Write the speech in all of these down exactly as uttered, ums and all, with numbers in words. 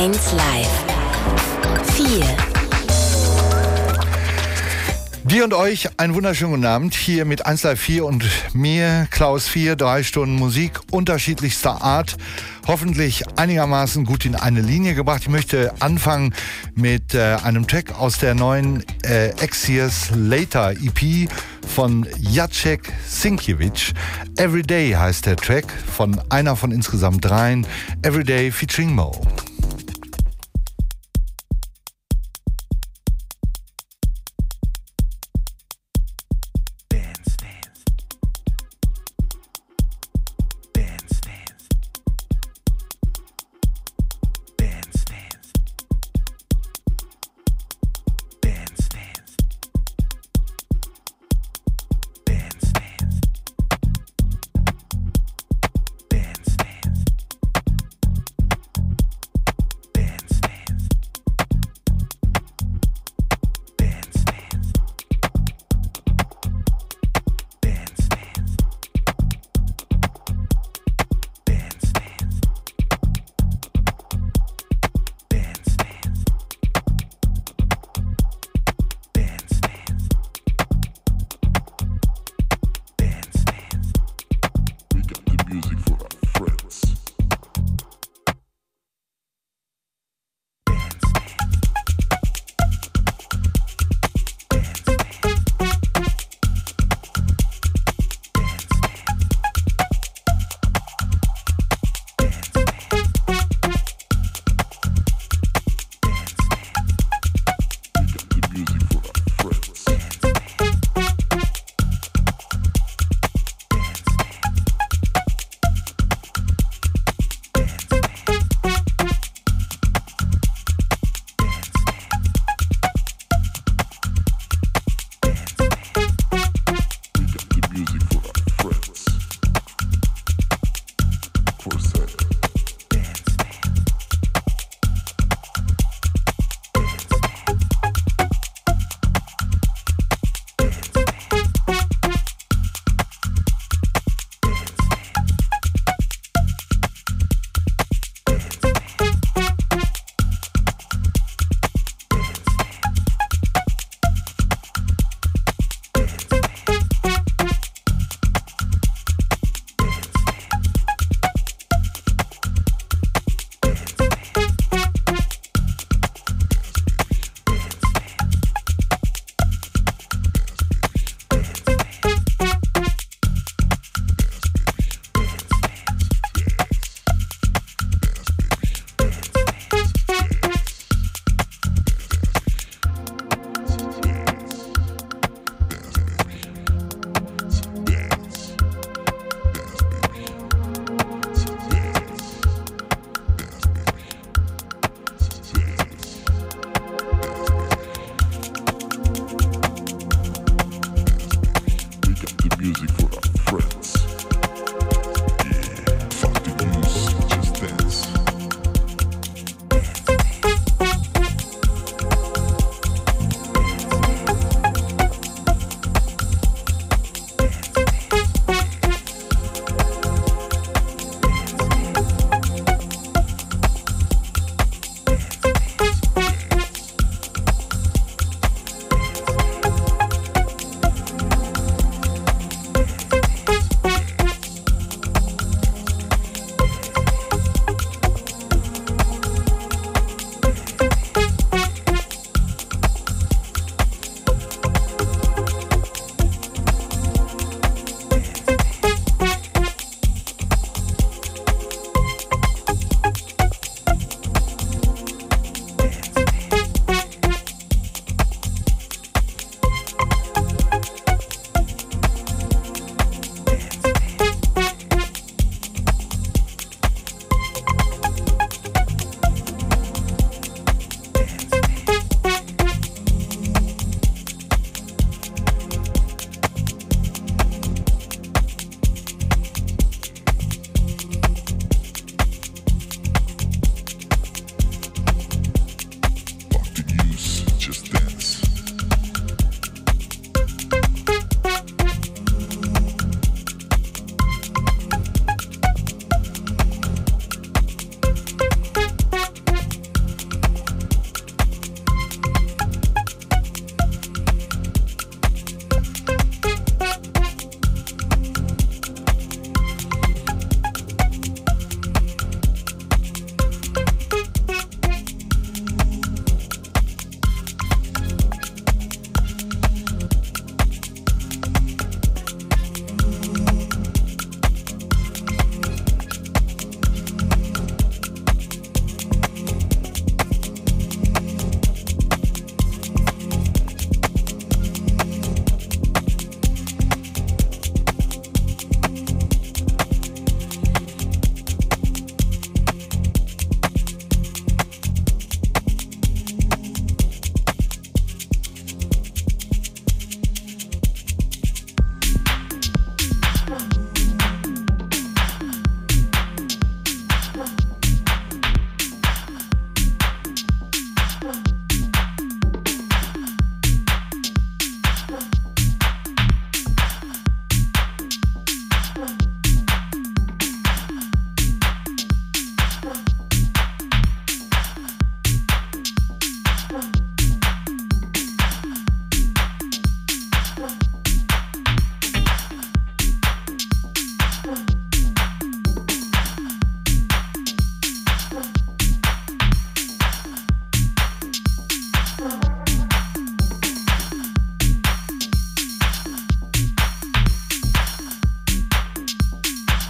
eins Live. vier. Dir und euch einen wunderschönen guten Abend hier mit eins Live vier und mir, Klaus vier, drei Stunden Musik unterschiedlichster Art, hoffentlich einigermaßen gut in eine Linie gebracht. Ich möchte anfangen mit äh, einem Track aus der neuen äh, X Years Later E P von Jacek Sinkiewicz. Everyday heißt der Track von einer von insgesamt dreien, Everyday featuring Mo.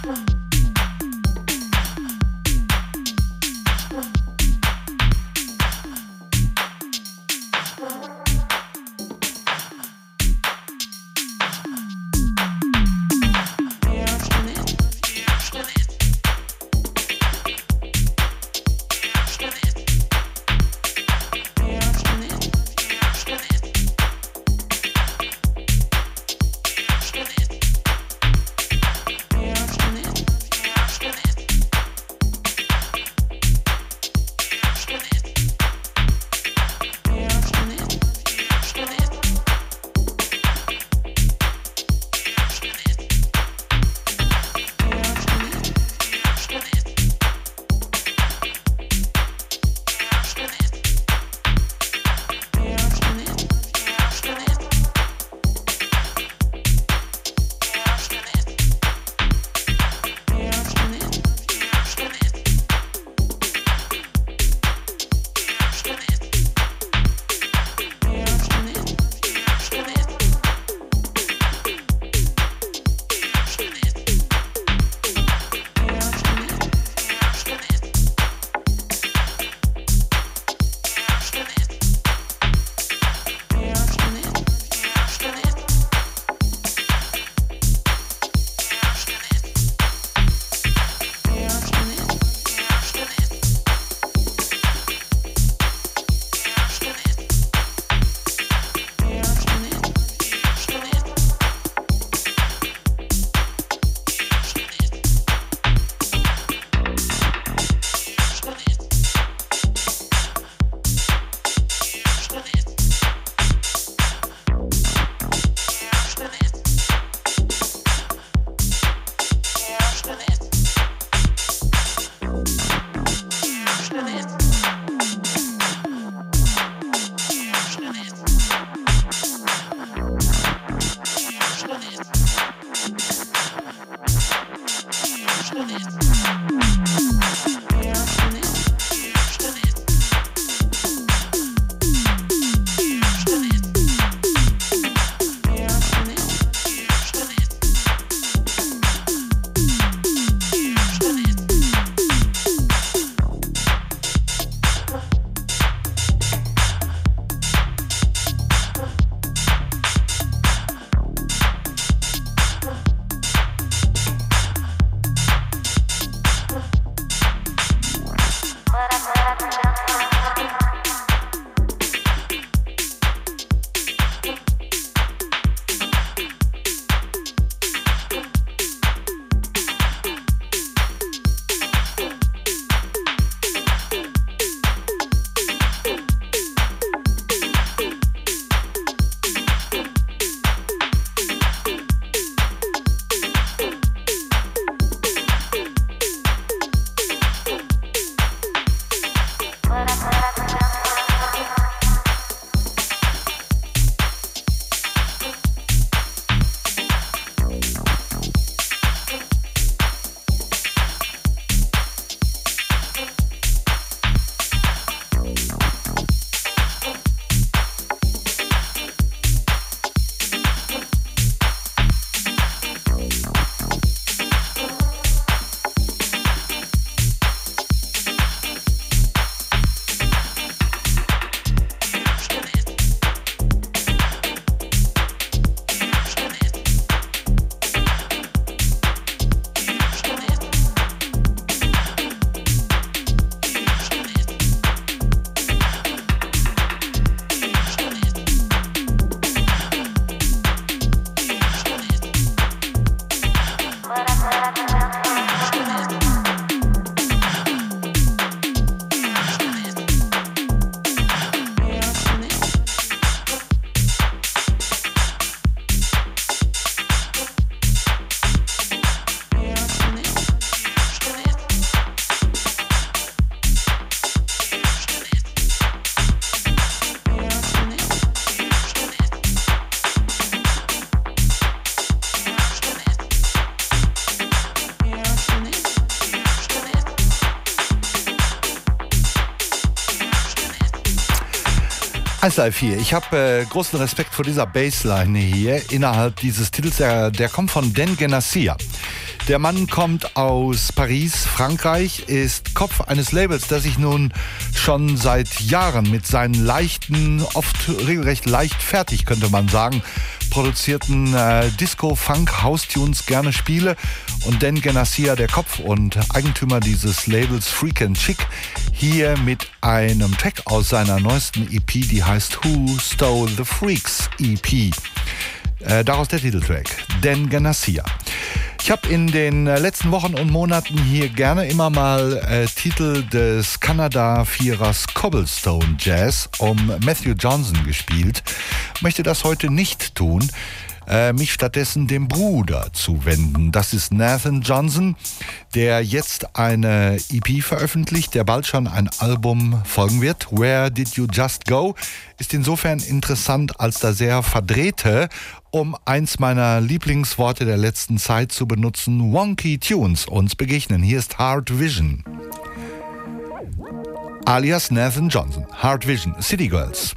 eins Live vier. Ich habe äh, großen Respekt vor dieser Bassline hier innerhalb dieses Titels. Der, der kommt von Dan Ganassia. Der Mann kommt aus Paris, Frankreich, ist Kopf eines Labels, das sich nun schon seit Jahren mit seinen leichten, oft regelrecht leichtfertig, könnte man sagen, produzierten äh, Disco, Funk, House-Tunes gerne spiele. Und Dan Ganassia, der Kopf und Eigentümer dieses Labels Freak and Chic, hier mit einem Track aus seiner neuesten E P, die heißt Who Stole the Freaks E P. Äh, daraus der Titeltrack, Dan Ganassia. Ich habe in den äh, letzten Wochen und Monaten hier gerne immer mal äh, Titel des Kanada-Vierers Cobblestone Jazz um Matthew Johnson gespielt. Möchte das heute nicht tun, äh, mich stattdessen dem Bruder zuwenden. Das ist Nathan Johnson, der jetzt eine E P veröffentlicht, der bald schon ein Album folgen wird. Where Did You Just Go? Ist insofern interessant, als da sehr verdrehte, um eins meiner Lieblingsworte der letzten Zeit zu benutzen, Wonky Tunes uns begegnen. Hier ist Hard Vision, alias Nathan Johnson. Hard Vision, City Girls.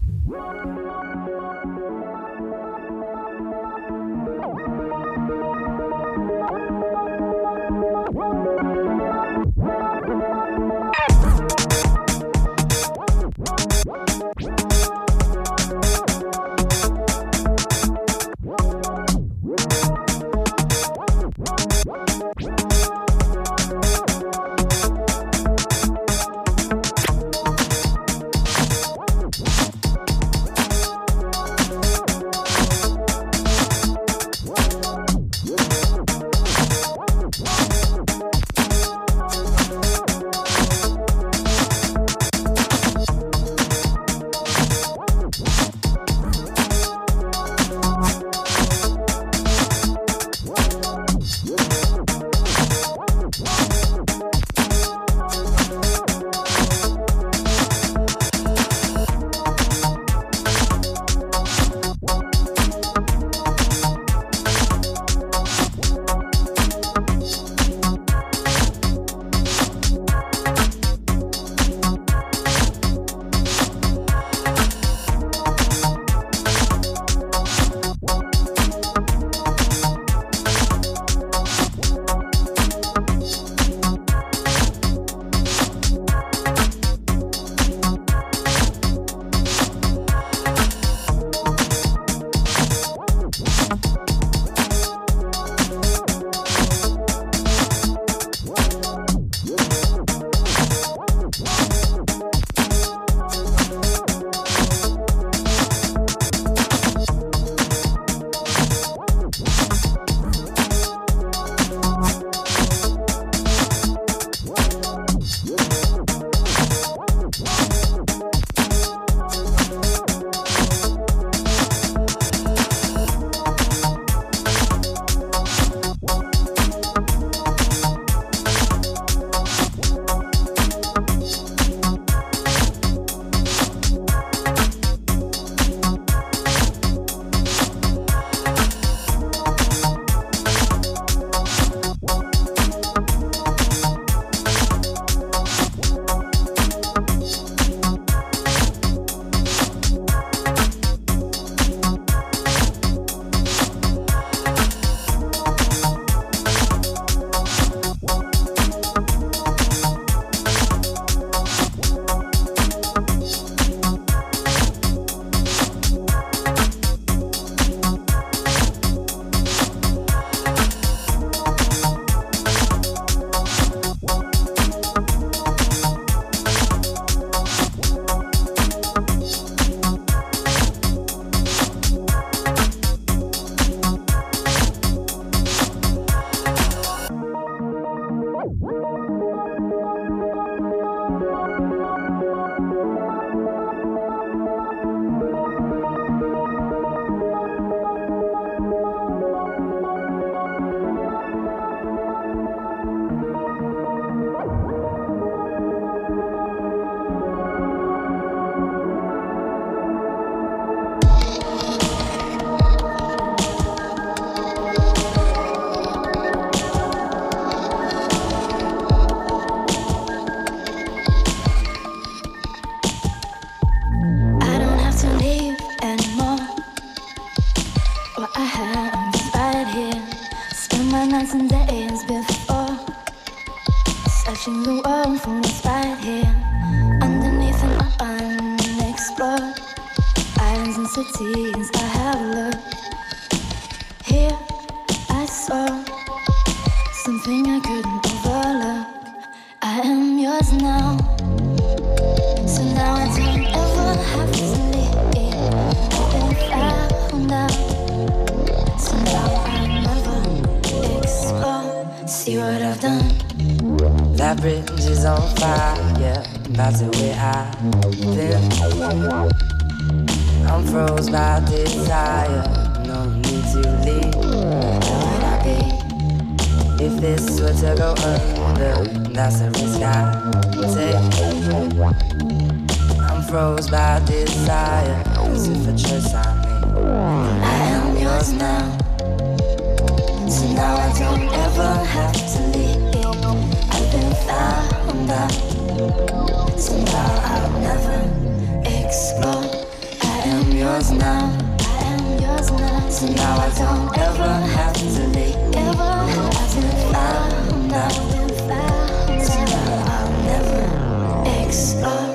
as before, searching the world for what's right here, underneath an unexplored islands and cities. I have a look. Here I saw something I couldn't overlook. I am yours now, so now I don't ever have to leave. I've been found out, so now I never explore. See what I've done. That bridge is on fire, yeah, that's the way I've been. I'm froze by desire, no need to leave. Where would I be if this were to go under? That's the risk I take. I'm froze by desire, as if a choice I made. I am yours now, so now I don't ever have to leave. I've been found out, so now I'll never explore. I am yours now, I am yours now, so now I don't ever have to leave. Ever have to found out, so now I'll never explore.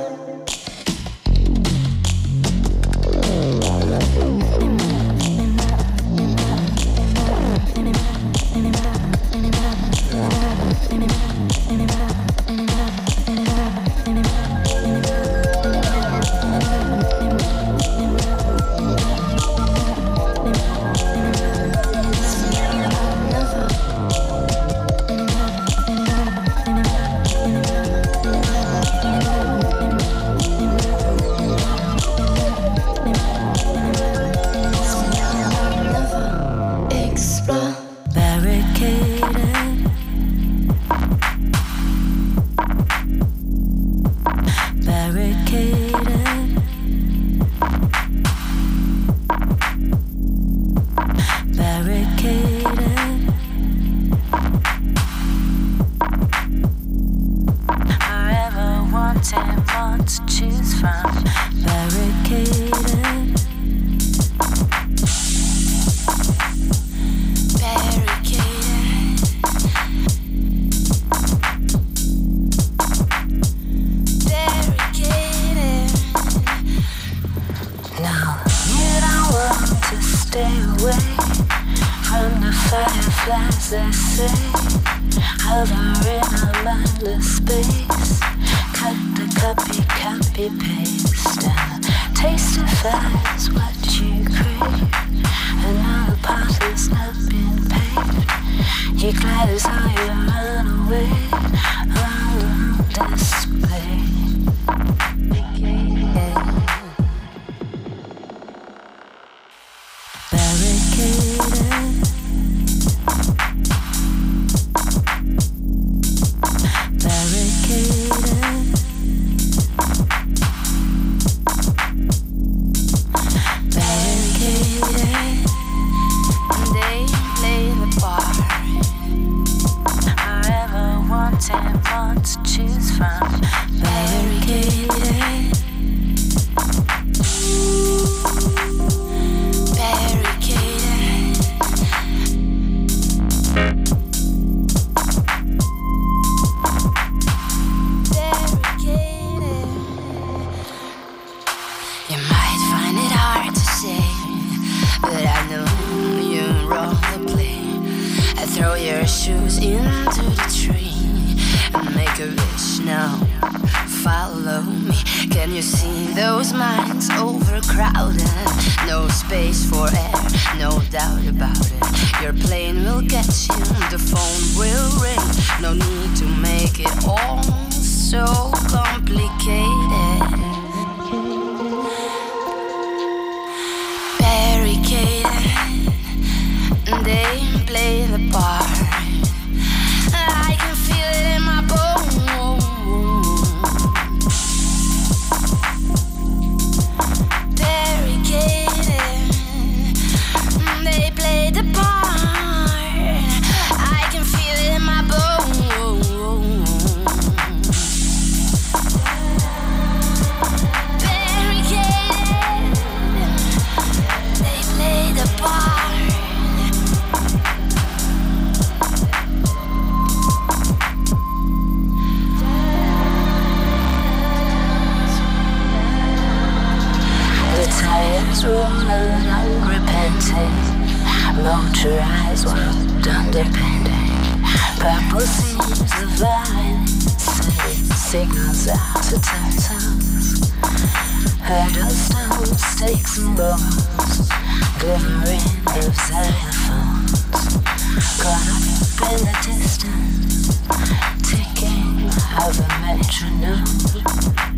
swept under pain. Purple seams of violence, signals out to tattoos. Hurdle stones, stakes and bones, glimmering of xylophones. Caught up in the distance, ticking of a metronome.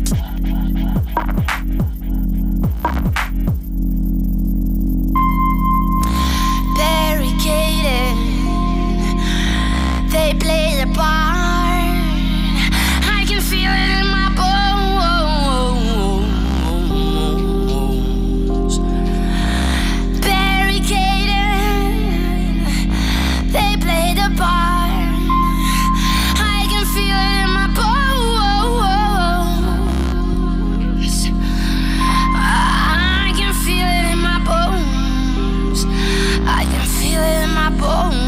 Barricaded, they play the part. I can feel it in my bones. Barricaded, they play the part. I can feel it in my bones. I can feel it in my bones. I can feel it in my bones.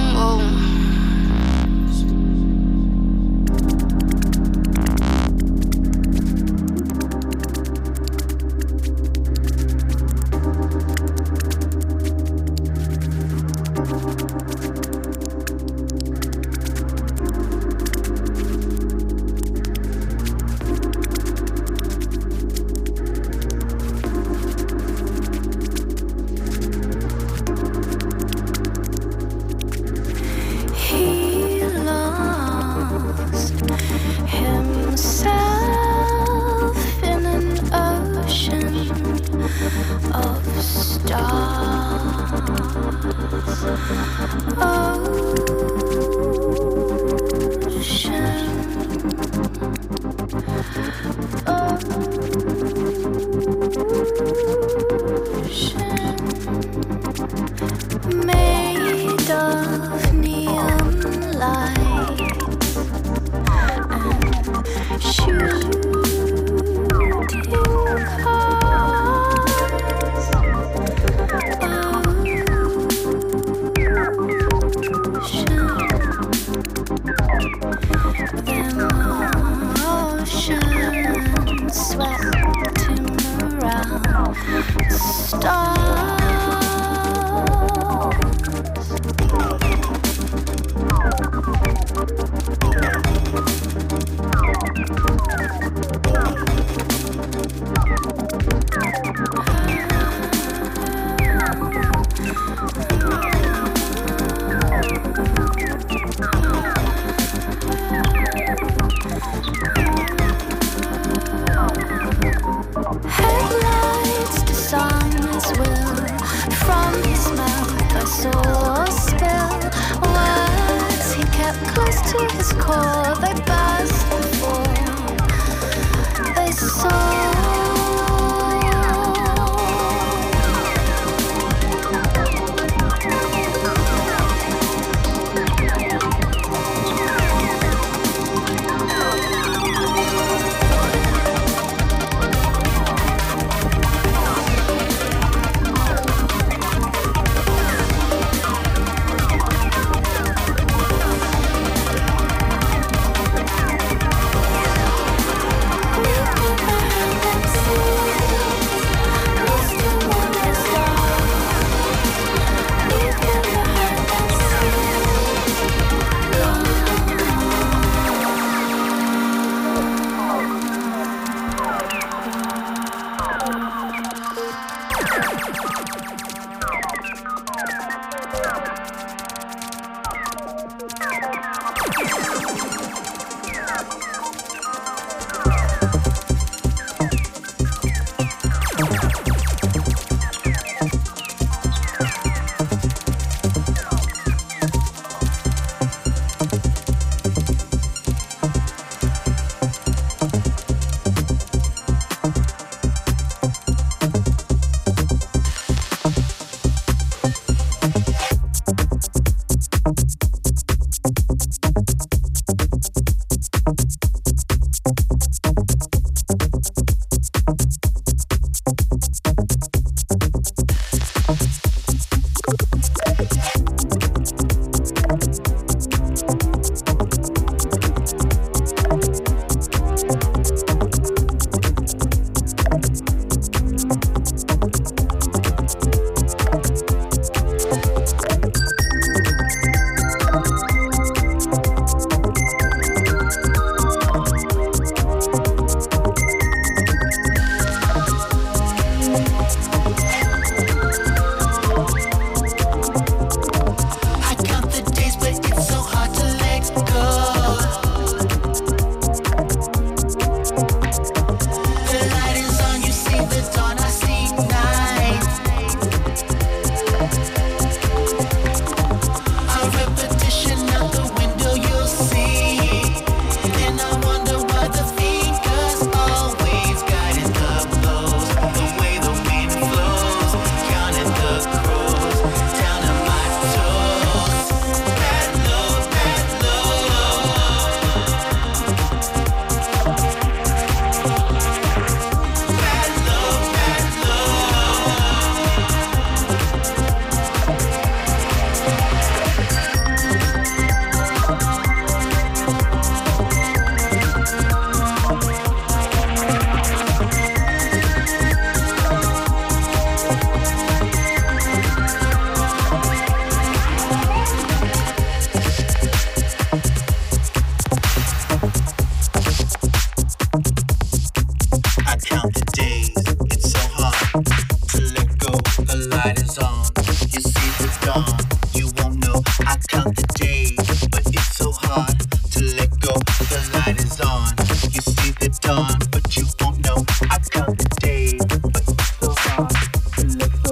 hard to let go. The light is on. You see the dawn, but you won't know. I count the days, but it's so hard to let go.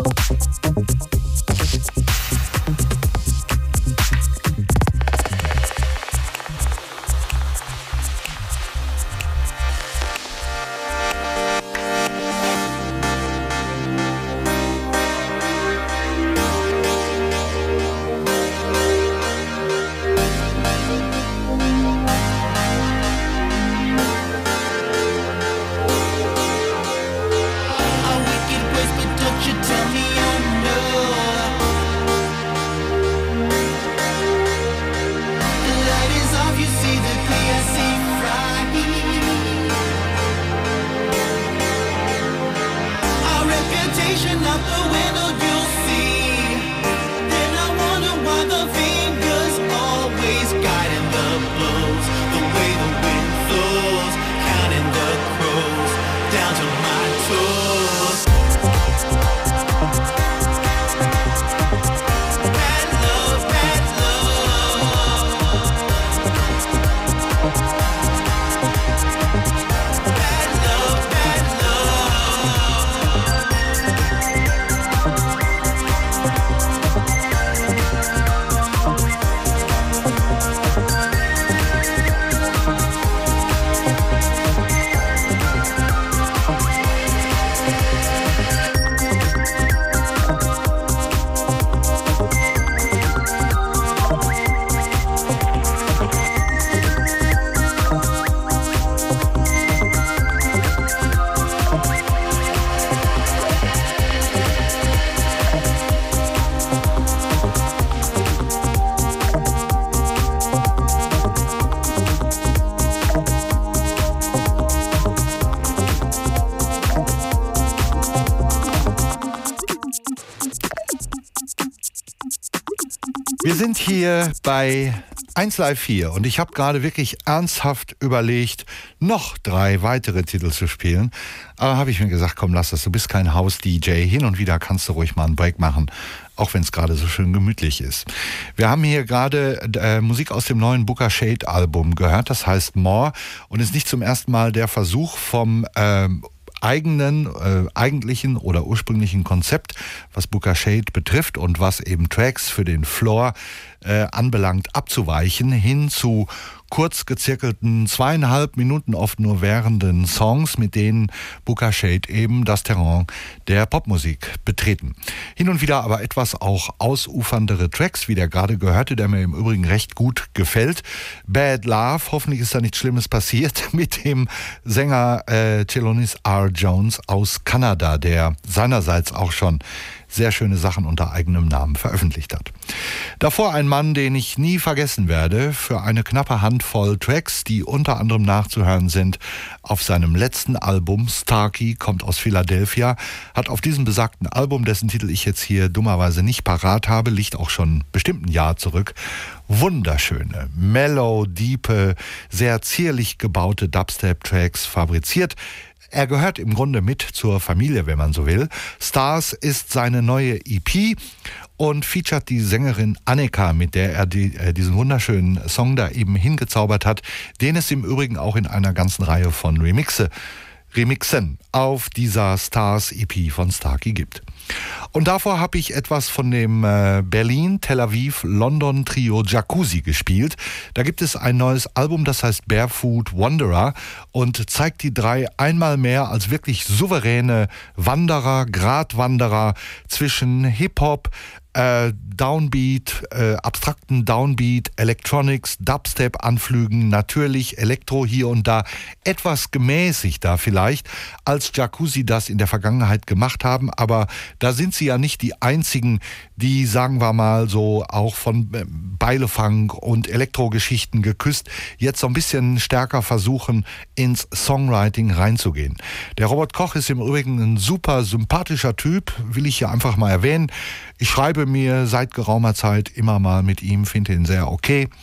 Wir sind hier bei eins Live vier und ich habe gerade wirklich ernsthaft überlegt, noch drei weitere Titel zu spielen. Aber habe ich mir gesagt, komm, lass das, du bist kein Haus-D J. Hin und wieder kannst du ruhig mal einen Break machen, auch wenn es gerade so schön gemütlich ist. Wir haben hier gerade äh, Musik aus dem neuen Booker Shade Album gehört, das heißt More und ist nicht zum ersten Mal der Versuch vom äh, eigenen, äh, eigentlichen oder ursprünglichen Konzept, was Booker Shade betrifft und was eben Tracks für den Floor äh, anbelangt, abzuweichen, hin zu kurz gezirkelten, zweieinhalb Minuten oft nur währenden Songs, mit denen Booker Shade eben das Terrain der Popmusik betreten. Hin und wieder aber etwas auch ausuferndere Tracks, wie der gerade gehörte, der mir im Übrigen recht gut gefällt. Bad Love, hoffentlich ist da nichts Schlimmes passiert, mit dem Sänger äh, Chelonis R. Jones aus Kanada, der seinerseits auch schon sehr schöne Sachen unter eigenem Namen veröffentlicht hat. Davor ein Mann, den ich nie vergessen werde, für eine knappe Handvoll Tracks, die unter anderem nachzuhören sind auf seinem letzten Album. Starkey kommt aus Philadelphia, hat auf diesem besagten Album, dessen Titel ich jetzt hier dummerweise nicht parat habe, liegt auch schon bestimmt ein Jahr zurück, wunderschöne, mellow, diepe, sehr zierlich gebaute Dubstep-Tracks fabriziert. Er gehört im Grunde mit zur Familie, wenn man so will. Stars ist seine neue E P und featuret die Sängerin Annika, mit der er die, äh, diesen wunderschönen Song da eben hingezaubert hat, den es im Übrigen auch in einer ganzen Reihe von Remixe, Remixen auf dieser Stars E P von Starkey gibt. Und davor habe ich etwas von dem äh, Berlin, Tel Aviv, London Trio Jacuzzi gespielt. Da gibt es ein neues Album, das heißt Barefoot Wanderer und zeigt die drei einmal mehr als wirklich souveräne Wanderer, Gratwanderer zwischen Hip-Hop, äh, Downbeat, äh, abstrakten Downbeat, Electronics, Dubstep-Anflügen, natürlich Elektro hier und da, etwas gemäßigter vielleicht, als Jacuzzi das in der Vergangenheit gemacht haben, aber da sind sie ja nicht die einzigen, die, sagen wir mal, so auch von Beilefunk und Elektrogeschichten geküsst, jetzt so ein bisschen stärker versuchen, ins Songwriting reinzugehen. Der Robert Koch ist im Übrigen ein super sympathischer Typ, will ich hier einfach mal erwähnen. Ich schreibe mir seit geraumer Zeit immer mal mit ihm, finde ihn sehr okay.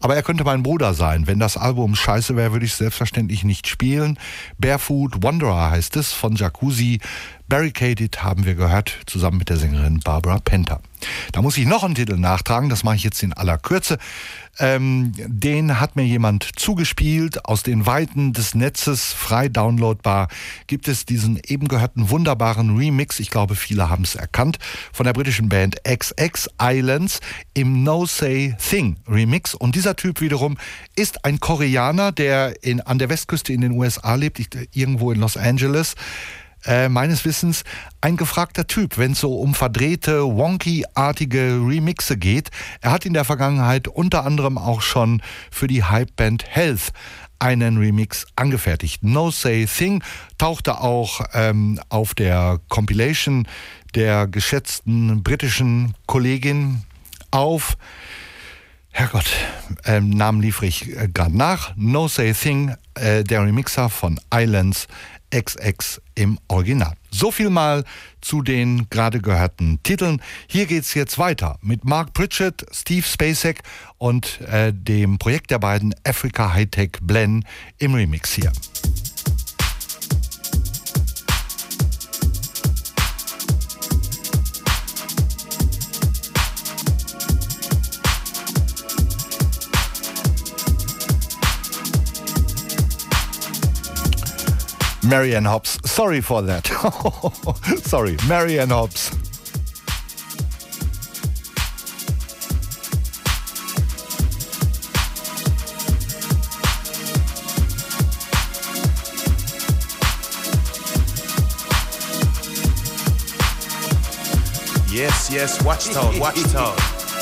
Aber er könnte mein Bruder sein. Wenn das Album scheiße wäre, würde ich es selbstverständlich nicht spielen. Barefoot Wanderer heißt es von Jacuzzi. Barricaded haben wir gehört, zusammen mit der Sängerin Barbara Penta. Da muss ich noch einen Titel nachtragen, das mache ich jetzt in aller Kürze. Ähm, den hat mir jemand zugespielt. Aus den Weiten des Netzes, frei downloadbar, gibt es diesen eben gehörten wunderbaren Remix, ich glaube, viele haben es erkannt, von der britischen Band X X Islands im No Say Thing Remix. Und dieser Typ wiederum ist ein Koreaner, der in, an der Westküste in den U S A lebt, irgendwo in Los Angeles. Äh, meines Wissens ein gefragter Typ, wenn es so um verdrehte, wonky-artige Remixe geht. Er hat in der Vergangenheit unter anderem auch schon für die Hypeband Health einen Remix angefertigt. No Say Thing tauchte auch ähm, auf der Compilation der geschätzten britischen Kollegin auf. Herrgott, ähm, Namen liefere ich äh, gerade nach. No Say Thing, äh, der Remixer von Islands, X X im Original. So viel mal zu den gerade gehörten Titeln. Hier geht's jetzt weiter mit Mark Pritchett, Steve Spacek und äh, dem Projekt der beiden Africa Hightech Blend im Remix hier. Marianne Hobbs. Sorry for that. Sorry, Marianne Hobbs. Yes, yes, watch town, watch town.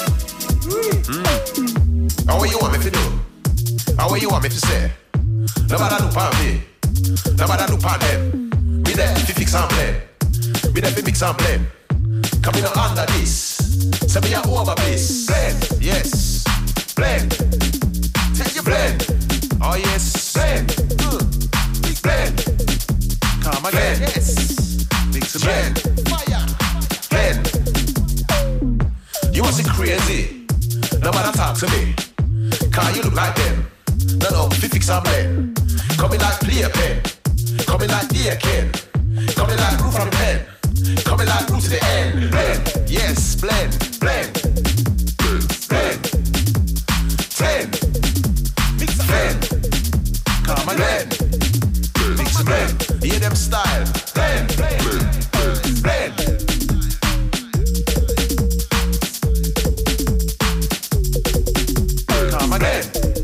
Mm. How you want me to do? How you want me to say? Nobody look at me. Nobody look at them. Me there fi fix and blend. Me there fi mix and blend. Coming under this. Say me a over this. Blend, yes. Blend. Tell you blend. Oh yes. Blend. Mm. Blend. Come again. Blend. Yes. Mix and blend. Fire. Blend. You want to see crazy? Nobody talk to me. Cause you look like them. No, no, fi fix and blend. Coming like play a pen. Coming like dear Ken. Coming like roof from the pen. Coming like roof to the end. Blend, yes, blend, blend. Blend. Ten. Mix and blend. Come and blend. Mix and blend. Hear them style. Blend, blend, blend. Come again.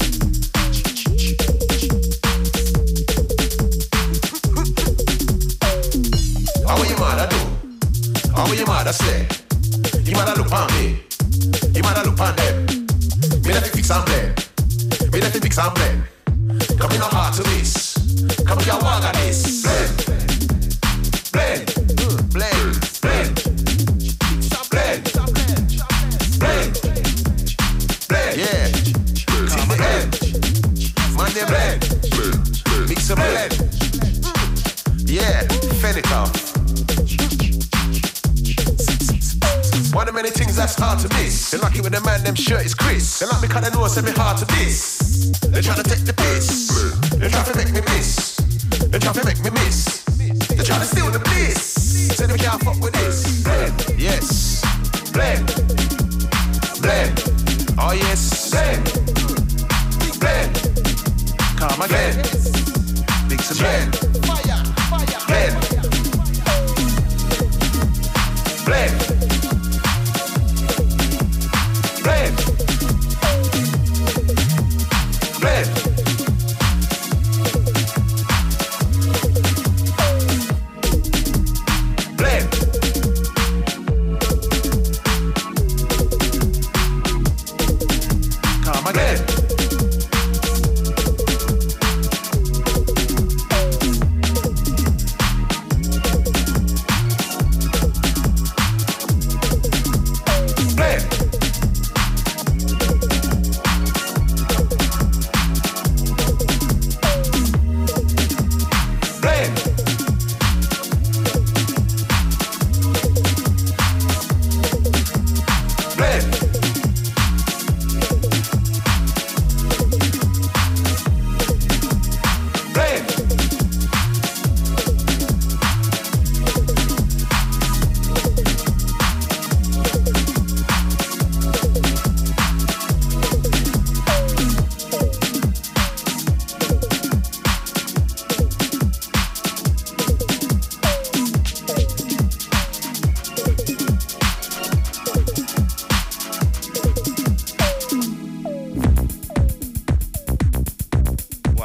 How you mother do? How you mother say? You mother look on me. You mother look on them. Me let me fix and blend. Me let me fix and blend. Come in a heart to this. Come in a walk on this. Blend. Blend. Blend. Blend. Blend. Blend. Blend. Yeah. Come again. Man they blend. Mix a blend. Yeah. Finish off. One of many things that's hard to miss. They lucky with the man, them shirt is Chris. They like me cause they know it's me hard to diss. They try to take the piss. They try to make me miss. They try to make me miss. They try to steal the bliss. Say they can't fuck with this. Blend, yes. Blend. Blend. Oh yes. Blend. Blend. Come again. Mix a blend. Fire. Fire. Blend. Blend. Blend. Blend. Blend. Come again.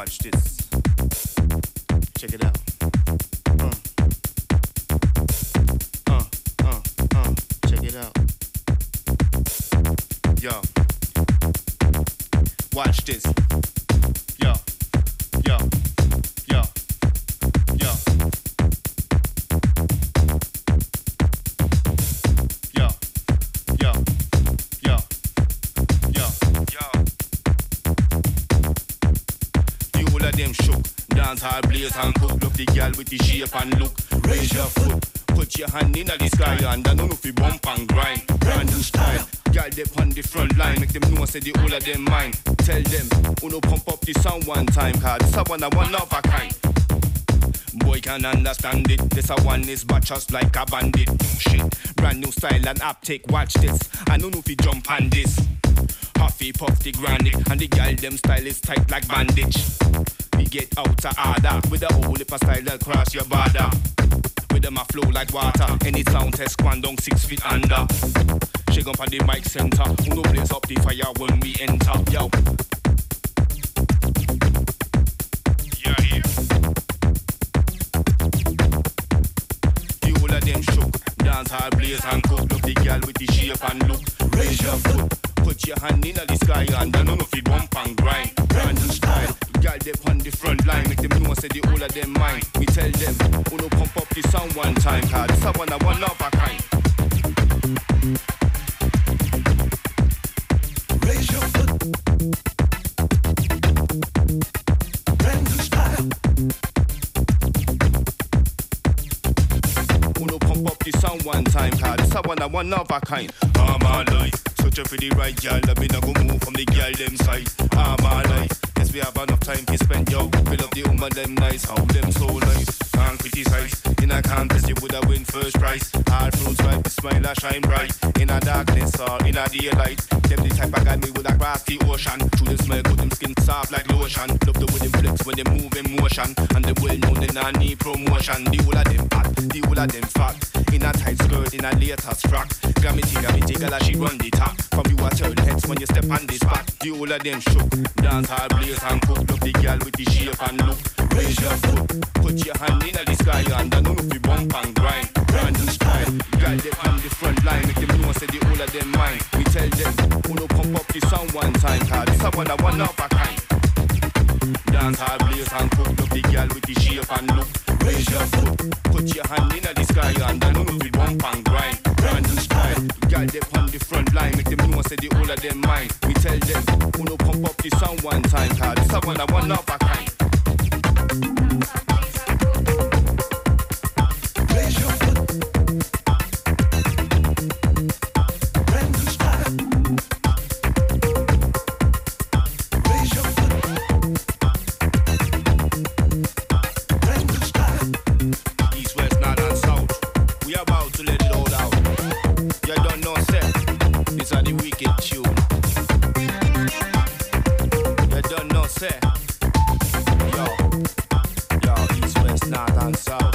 Watch this. Check it out. Uh. Uh, uh, uh. Check it out. Yo. Watch this. Yo. Yo. Yo. Yo. Yo. Yo. Yo. Yo. Yo. The whole of them shook. Dance hard, blaze and cook. Love the girl with the shape and look. Raise your foot. Put your hand in the sky and I don't know if you bump and grind. Brand new style. Girl, they on the front line. Make them know I say the whole of them mine. Tell them, uno pump up the sound one time. Cause this a one a one of a kind. Boy can understand it. This a one is but just like a bandit. New shit. Brand new style and uptake. Watch this. I don't know if you jump on this. Huffy puff the granite. And the girl them style is tight like bandage. We get out of order. With a whole heap of style that cross your border. With them a flow like water. Any sound test squan down six feet under. Shake up on the mic center. Who no blaze up the fire when we enter. Yo. Yeah, here. The whole of them shook. Dance hard, blaze and cook. Love the girl with the shape and look. Raise your foot. Put your hand in the sky and I don't know if you bump and grind. Brand new style. Girl, they on the front line. Make them know I say the whole of them mine. We tell them, who no pump up the sound one time. Cause this a one a one of a kind. Raise your foot. Brand new style. Who no pump up the sound one time. Cause this a one a one of a kind. All my life. Searching for the right girl, let me not go move from the girl them side. All my life, yes we have enough time to spend, yo. We love the woman them nice, how them so nice. Can't criticize, in a contest you woulda win first prize. All fruits ripe, smile a shine bright. In a darkness or in a daylight, them the type of guy me woulda cross the ocean. Through the smell, good them skin soft like lotion. Love the way them flex when they move in motion. And they well known they not need promotion. The whole of them hot, the whole of them fat. In a tight skirt, in a latest frock. Gravity, gravity, girl she run the top. From you a turn heads when you step on the spot. The whole of them shook. Dance hard, blaze and cook. Love the girl with the shape and look. Raise your foot. Put your hand in the sky and I don't know if you bump and grind. Brand new style. Girl they on the front line. Make them know I say the whole of them mine. We tell them, who no pump up the sound one time. Cause this a one a one of a kind. Dance hard, blaze and cook. Love the girl with the shape and look. Raise your foot. Put your hand in the sky and I don't know if you bump and grind. Brand new style. Girl they on the front line. Make them know I say the whole of them mine. We tell them, who no pump up the sound one time. Cause this a one a one of a kind. Raise your foot. Brand new style. Raise your foot. Brand new style. East, west, north and south. We about to let it all out. You don't know, sir. These are the wicked tune. You don't know, sir. Yo, yo, east, west, north and south.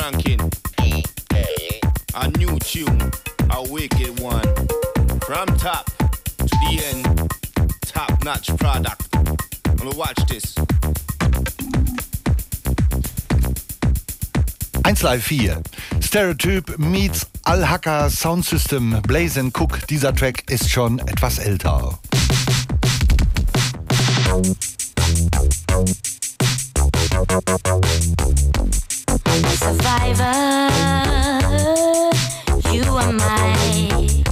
ranking. A new tune, a wicked one. From top to the end, top-notch product. I'ma watch this. eins Live vier. Stereotype meets Al-Haka Sound System, Blaze and Cook. Dieser Track ist schon etwas älter. Survivor, you are mine.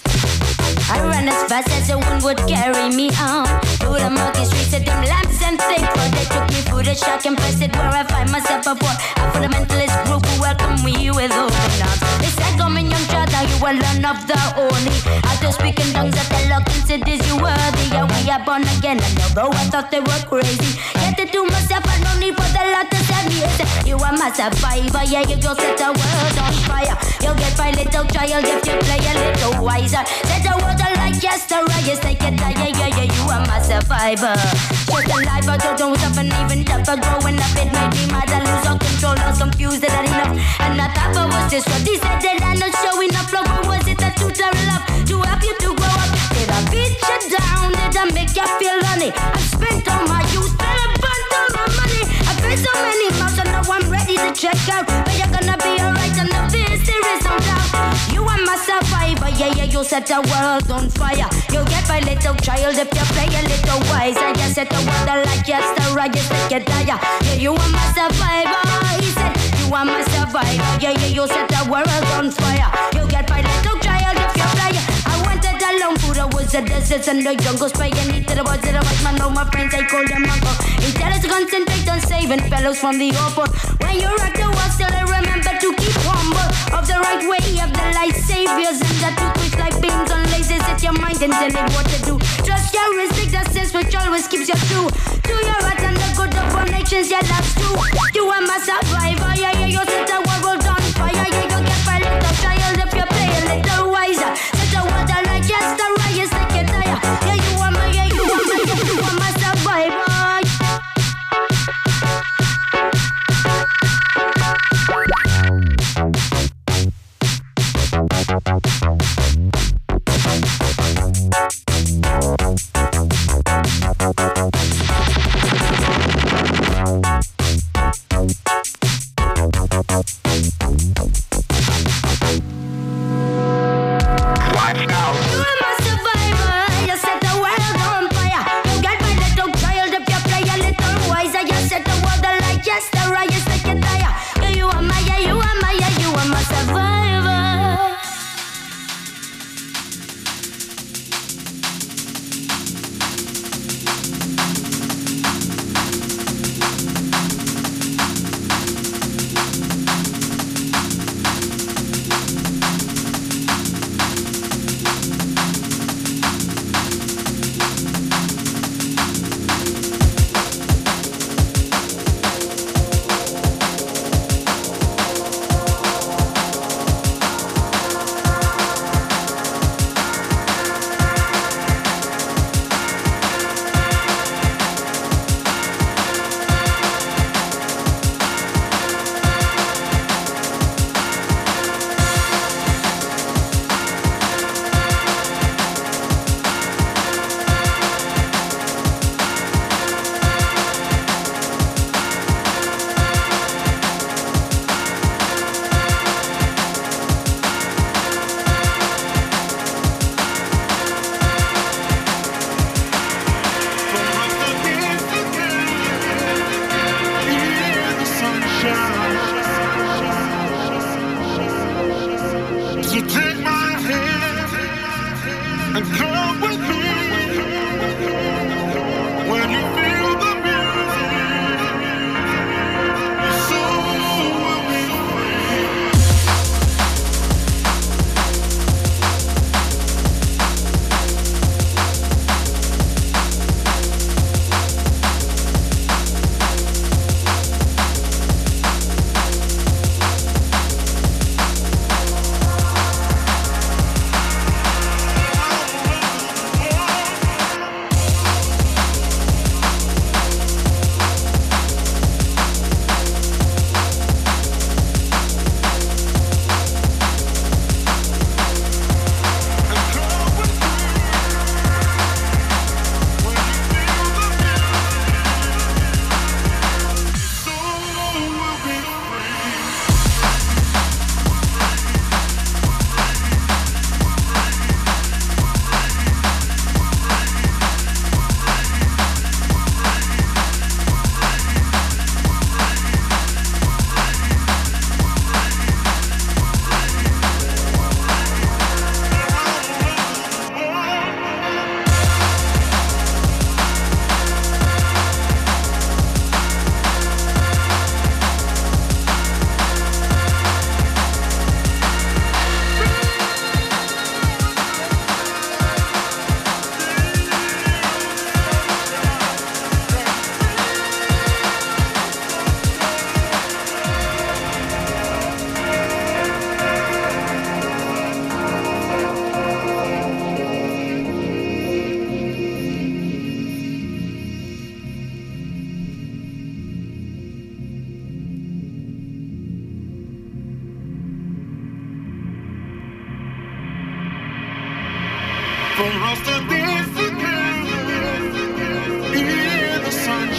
I run as fast as the wind would carry me on through the murky streets of dim lamps and things. But they took me through the shock and pressed it where I find myself before a fundamentalist group who welcome me with open arms. They said, come in, young child, now you are learn of the only. After speaking tongues that the Lord considers you worthy. And we are born again, and although I thought they were crazy, yet to myself, I no need for the Lord to tell me. You are my survivor, yeah, you go set the world on fire. You'll get my little child if you play a little wiser. Set the world like yesterday, you take it, yeah, yeah, yeah, you are my survivor. Just alive, but you don't stop and even tougher. Growing up, it made me mad, I lose all control, I was confused that I didn't know. And I thought I was this what he said that I'm not showing up. Like, what was it that you tell love to help you to grow up? Did I beat you down? Did I make you feel honey? I spent all my youth, spent a bunch of my money. I paid so many miles, so now I'm ready to check out. But you're gonna be alright, and of this there is no doubt. You are my survivor, yeah, yeah, you set the world on fire. You'll get my little child if you play a little wiser. You set the world like yesterday, you take it higher. Yeah, you are my survivor, he said. You are my survivor, yeah, yeah, you set the world on fire. You'll get my little child if you play. I wanted alone through the woods, the deserts and the jungles, praying to the words of the white man. All my friends, I call them uncle. He tell us to concentrate on saving fellows from the awful. When you rock the world, still I remember to keep humble. Of the right way, of the light saviors, and the truth which like beams on lasers. Set your mind and tell it what to do. Trust your instinct, the sense which always keeps you true. Do your right and the good of all nations, yeah, that's true. You are my survivor, yeah, yeah, you set the world on fire. Yeah, you get my little child if you play a little wiser. Set the world like yesterday, you take it higher. Yeah, you are my, yeah, you are my, yeah, you are my survivor. We'll be right back.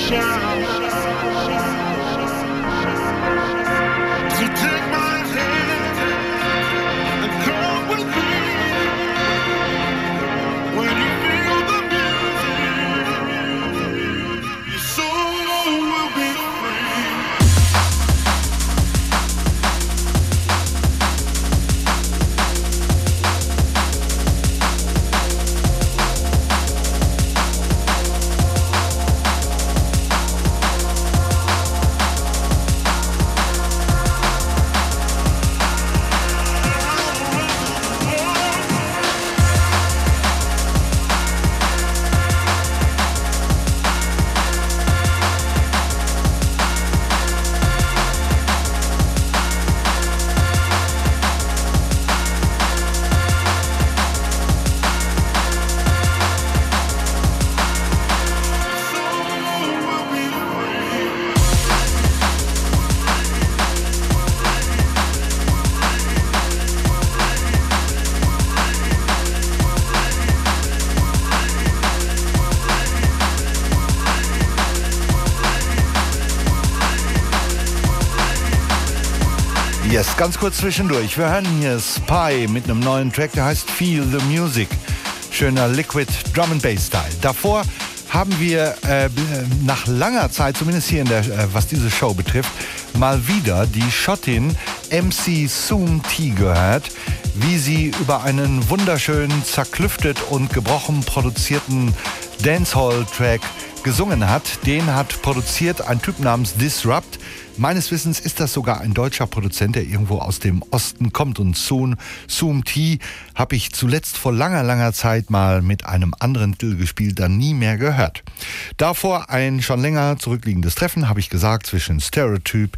Yes, ganz kurz zwischendurch. Wir hören hier Spy mit einem neuen Track, der heißt Feel the Music. Schöner Liquid Drum and Bass Style. Davor haben wir äh, nach langer Zeit, zumindest hier in der, äh, was diese Show betrifft, mal wieder die Schottin M C Soom T gehört, wie sie über einen wunderschönen, zerklüftet und gebrochen produzierten Dancehall-Track gesungen hat. Den hat produziert ein Typ namens Disrupt. Meines Wissens ist das sogar ein deutscher Produzent, der irgendwo aus dem Osten kommt. Und Soom, Soom T habe ich zuletzt vor langer, langer Zeit mal mit einem anderen Titel gespielt, dann nie mehr gehört. Davor ein schon länger zurückliegendes Treffen, habe ich gesagt, zwischen Stereotype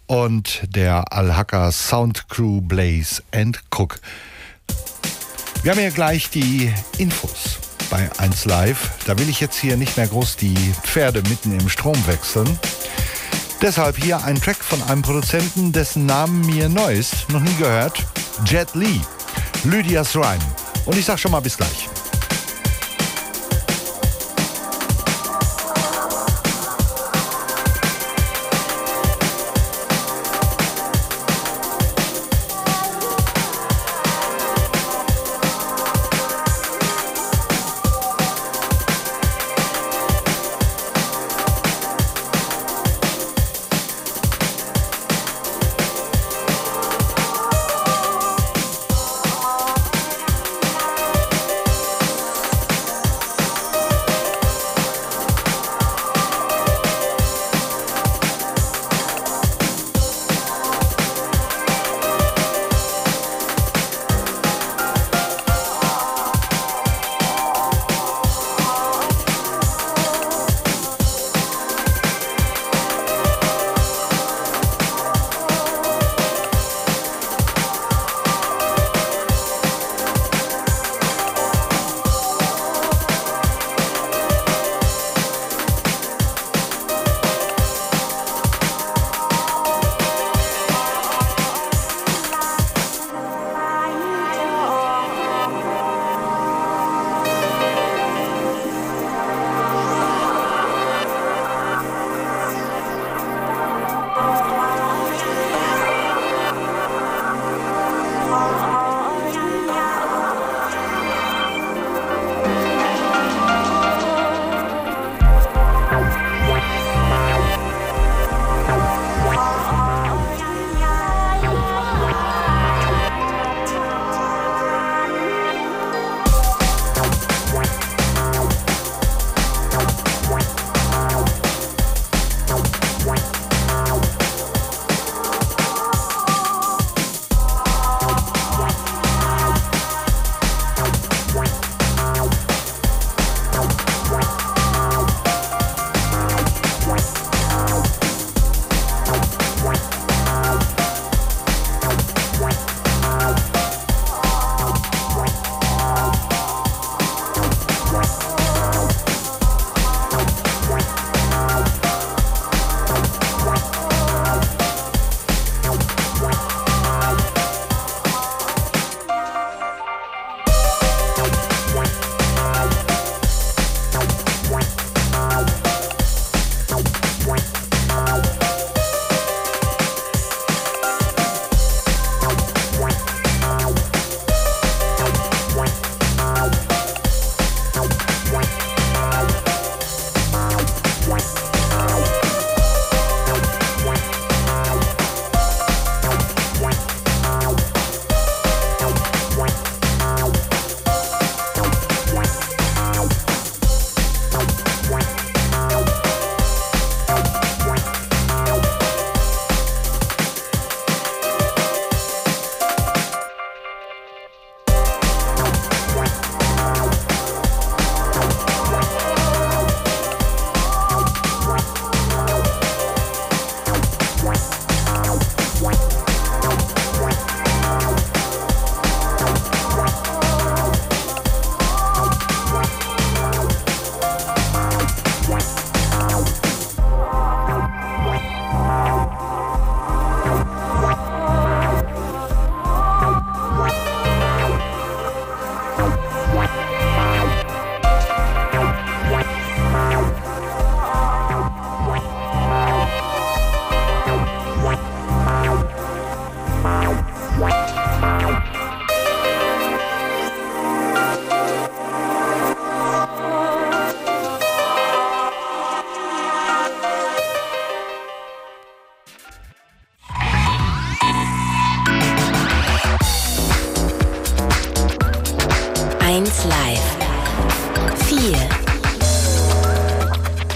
und der Al-Haka Sound Crew Blaze and Cook. Wir haben ja gleich die Infos bei eins Live. Da will ich jetzt hier nicht mehr groß die Pferde mitten im Strom wechseln. Deshalb hier ein Track von einem Produzenten, dessen Namen mir neu ist, noch nie gehört. Jet Li, Lydia's Rhyme. Und ich sag schon mal bis gleich.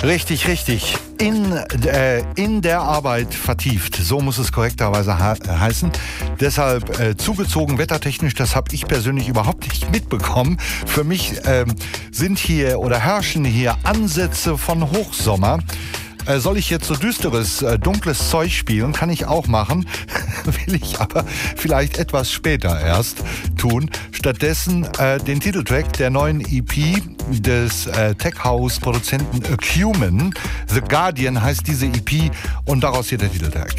Richtig, richtig. In, äh, in der Arbeit vertieft, so muss es korrekterweise ha- heißen. Deshalb äh, zugezogen wettertechnisch, das habe ich persönlich überhaupt nicht mitbekommen. Für mich ähm, sind hier oder herrschen hier Ansätze von Hochsommer. Äh, soll ich jetzt so düsteres, äh, dunkles Zeug spielen? Kann ich auch machen. Will ich aber vielleicht etwas später erst tun. Stattdessen äh, den Titeltrack der neuen E P des äh, Tech-House-Produzenten Acumen. The Guardian heißt diese E P und daraus hier der Titeltrack.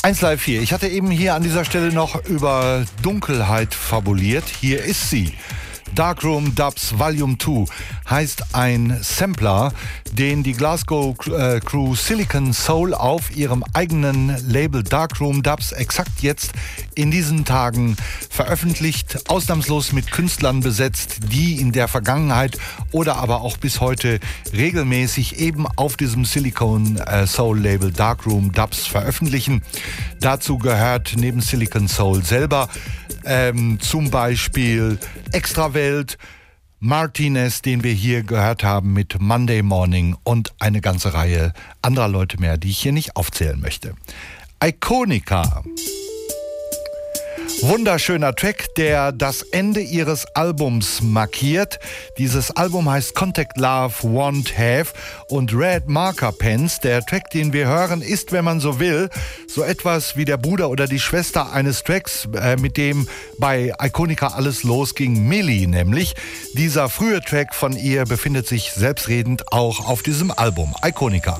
eins Live vier. Ich hatte eben hier an dieser Stelle noch über Dunkelheit fabuliert. Hier ist sie. Darkroom Dubs Volume zwei heißt ein Sampler, den die Glasgow äh, Crew Silicon Soul auf ihrem eigenen Label Darkroom Dubs exakt jetzt in diesen Tagen veröffentlicht, ausnahmslos mit Künstlern besetzt, die in der Vergangenheit oder aber auch bis heute regelmäßig eben auf diesem Silicon äh, Soul Label Darkroom Dubs veröffentlichen. Dazu gehört neben Silicon Soul selber ähm, zum Beispiel Extrawelt, Martinez, den wir hier gehört haben mit Monday Morning und eine ganze Reihe anderer Leute mehr, die ich hier nicht aufzählen möchte. Iconica. Wunderschöner Track, der das Ende ihres Albums markiert. Dieses Album heißt Contact Love Won't Have und Red Marker Pens. Der Track, den wir hören, ist, wenn man so will, so etwas wie der Bruder oder die Schwester eines Tracks, äh, mit dem bei Iconica alles losging, Millie nämlich. Dieser frühe Track von ihr befindet sich selbstredend auch auf diesem Album, Iconica.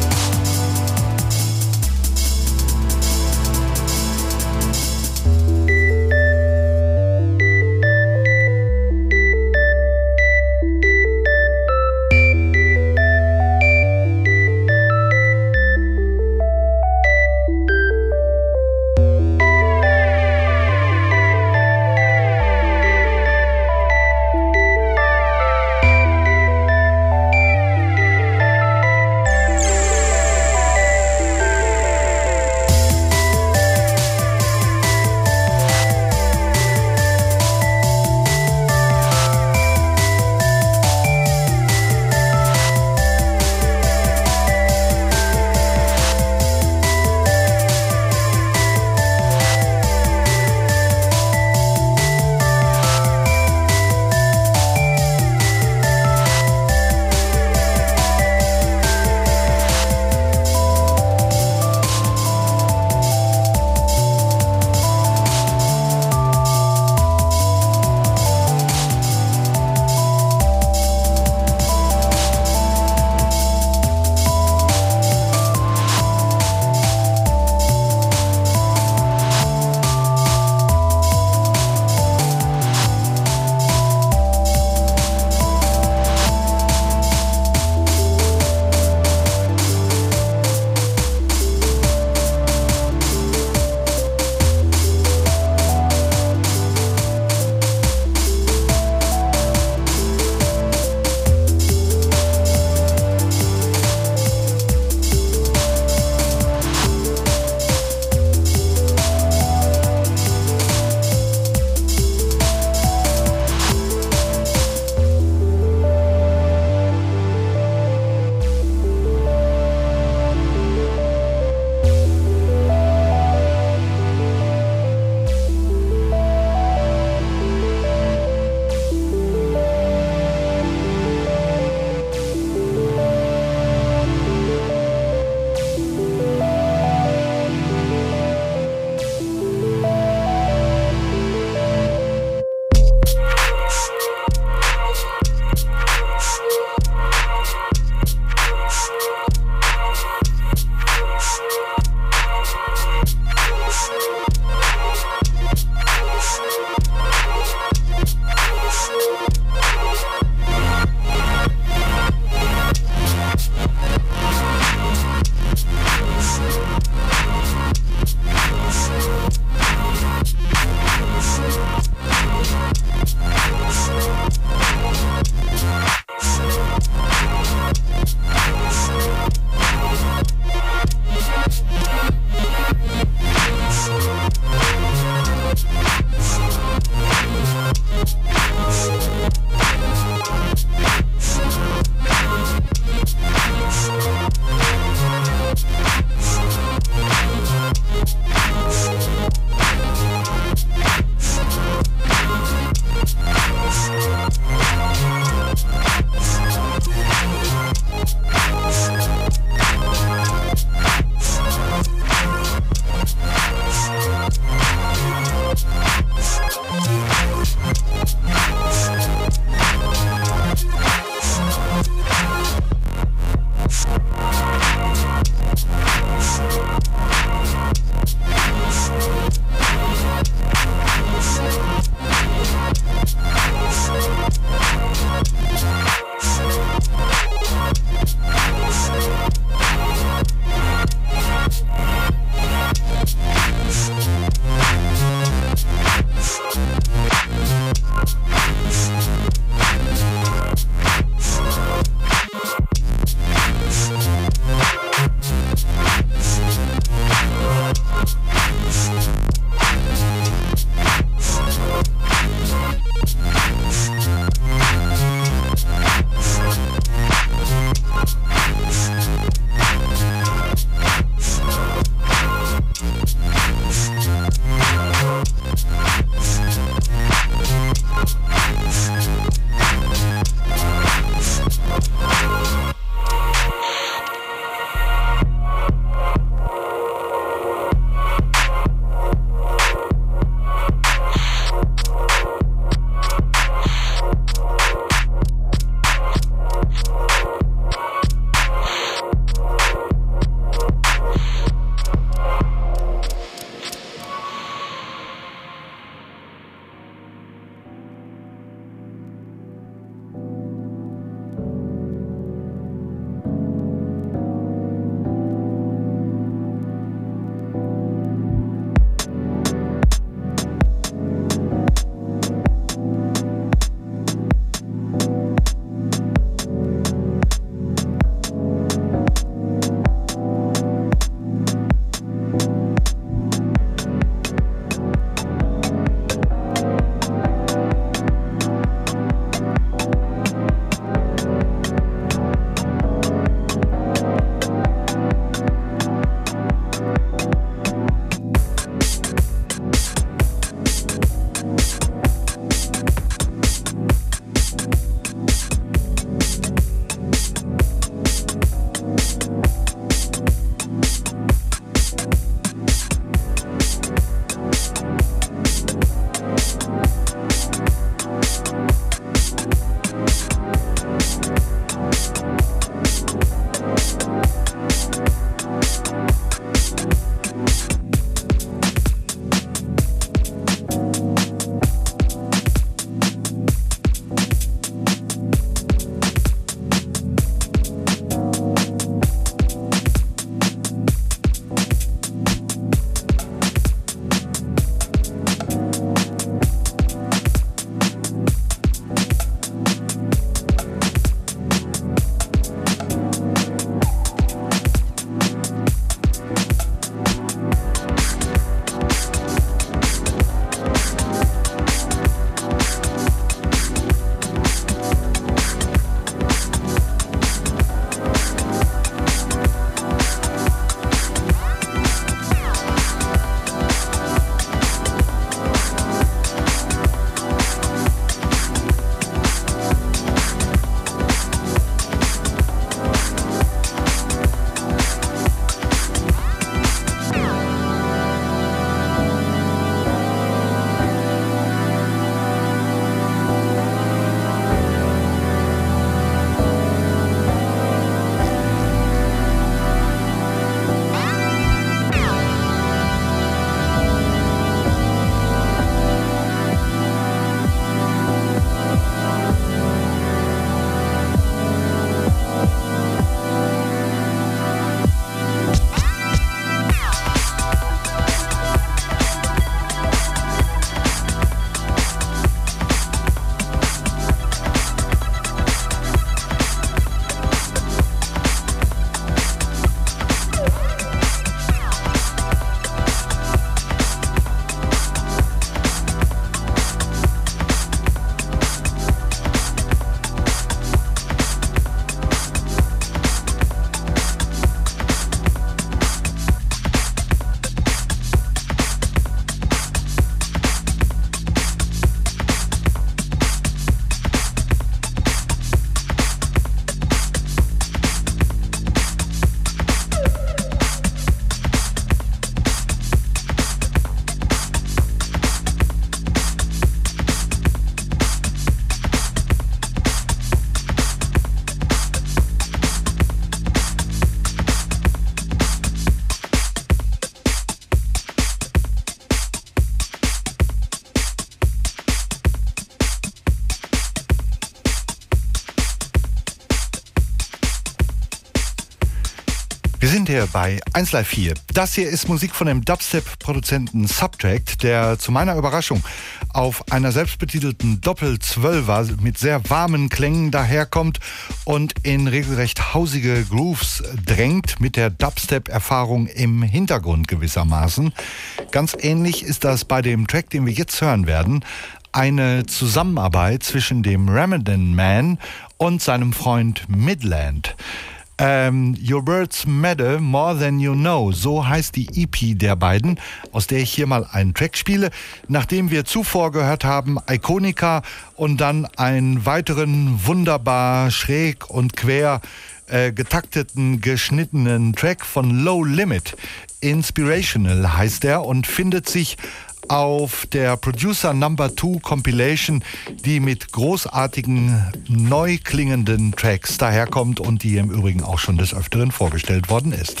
Wir sind hier bei eins Live vier. Das hier ist Musik von dem Dubstep-Produzenten Subtract, der zu meiner Überraschung auf einer selbstbetitelten Doppel-Zwölfer mit sehr warmen Klängen daherkommt und in regelrecht hausige Grooves drängt, mit der Dubstep-Erfahrung im Hintergrund gewissermaßen. Ganz ähnlich ist das bei dem Track, den wir jetzt hören werden. Eine Zusammenarbeit zwischen dem Ramadan Man und seinem Freund Midland. Ähm, Your Words Matter More Than You Know, so heißt die E P der beiden, aus der ich hier mal einen Track spiele, nachdem wir zuvor gehört haben Iconica und dann einen weiteren wunderbar schräg und quer äh, getakteten, geschnittenen Track von Low Limit. Inspirational heißt er und findet sich auf der Producer Number Two Compilation, die mit großartigen, neu klingenden Tracks daherkommt und die im Übrigen auch schon des Öfteren vorgestellt worden ist.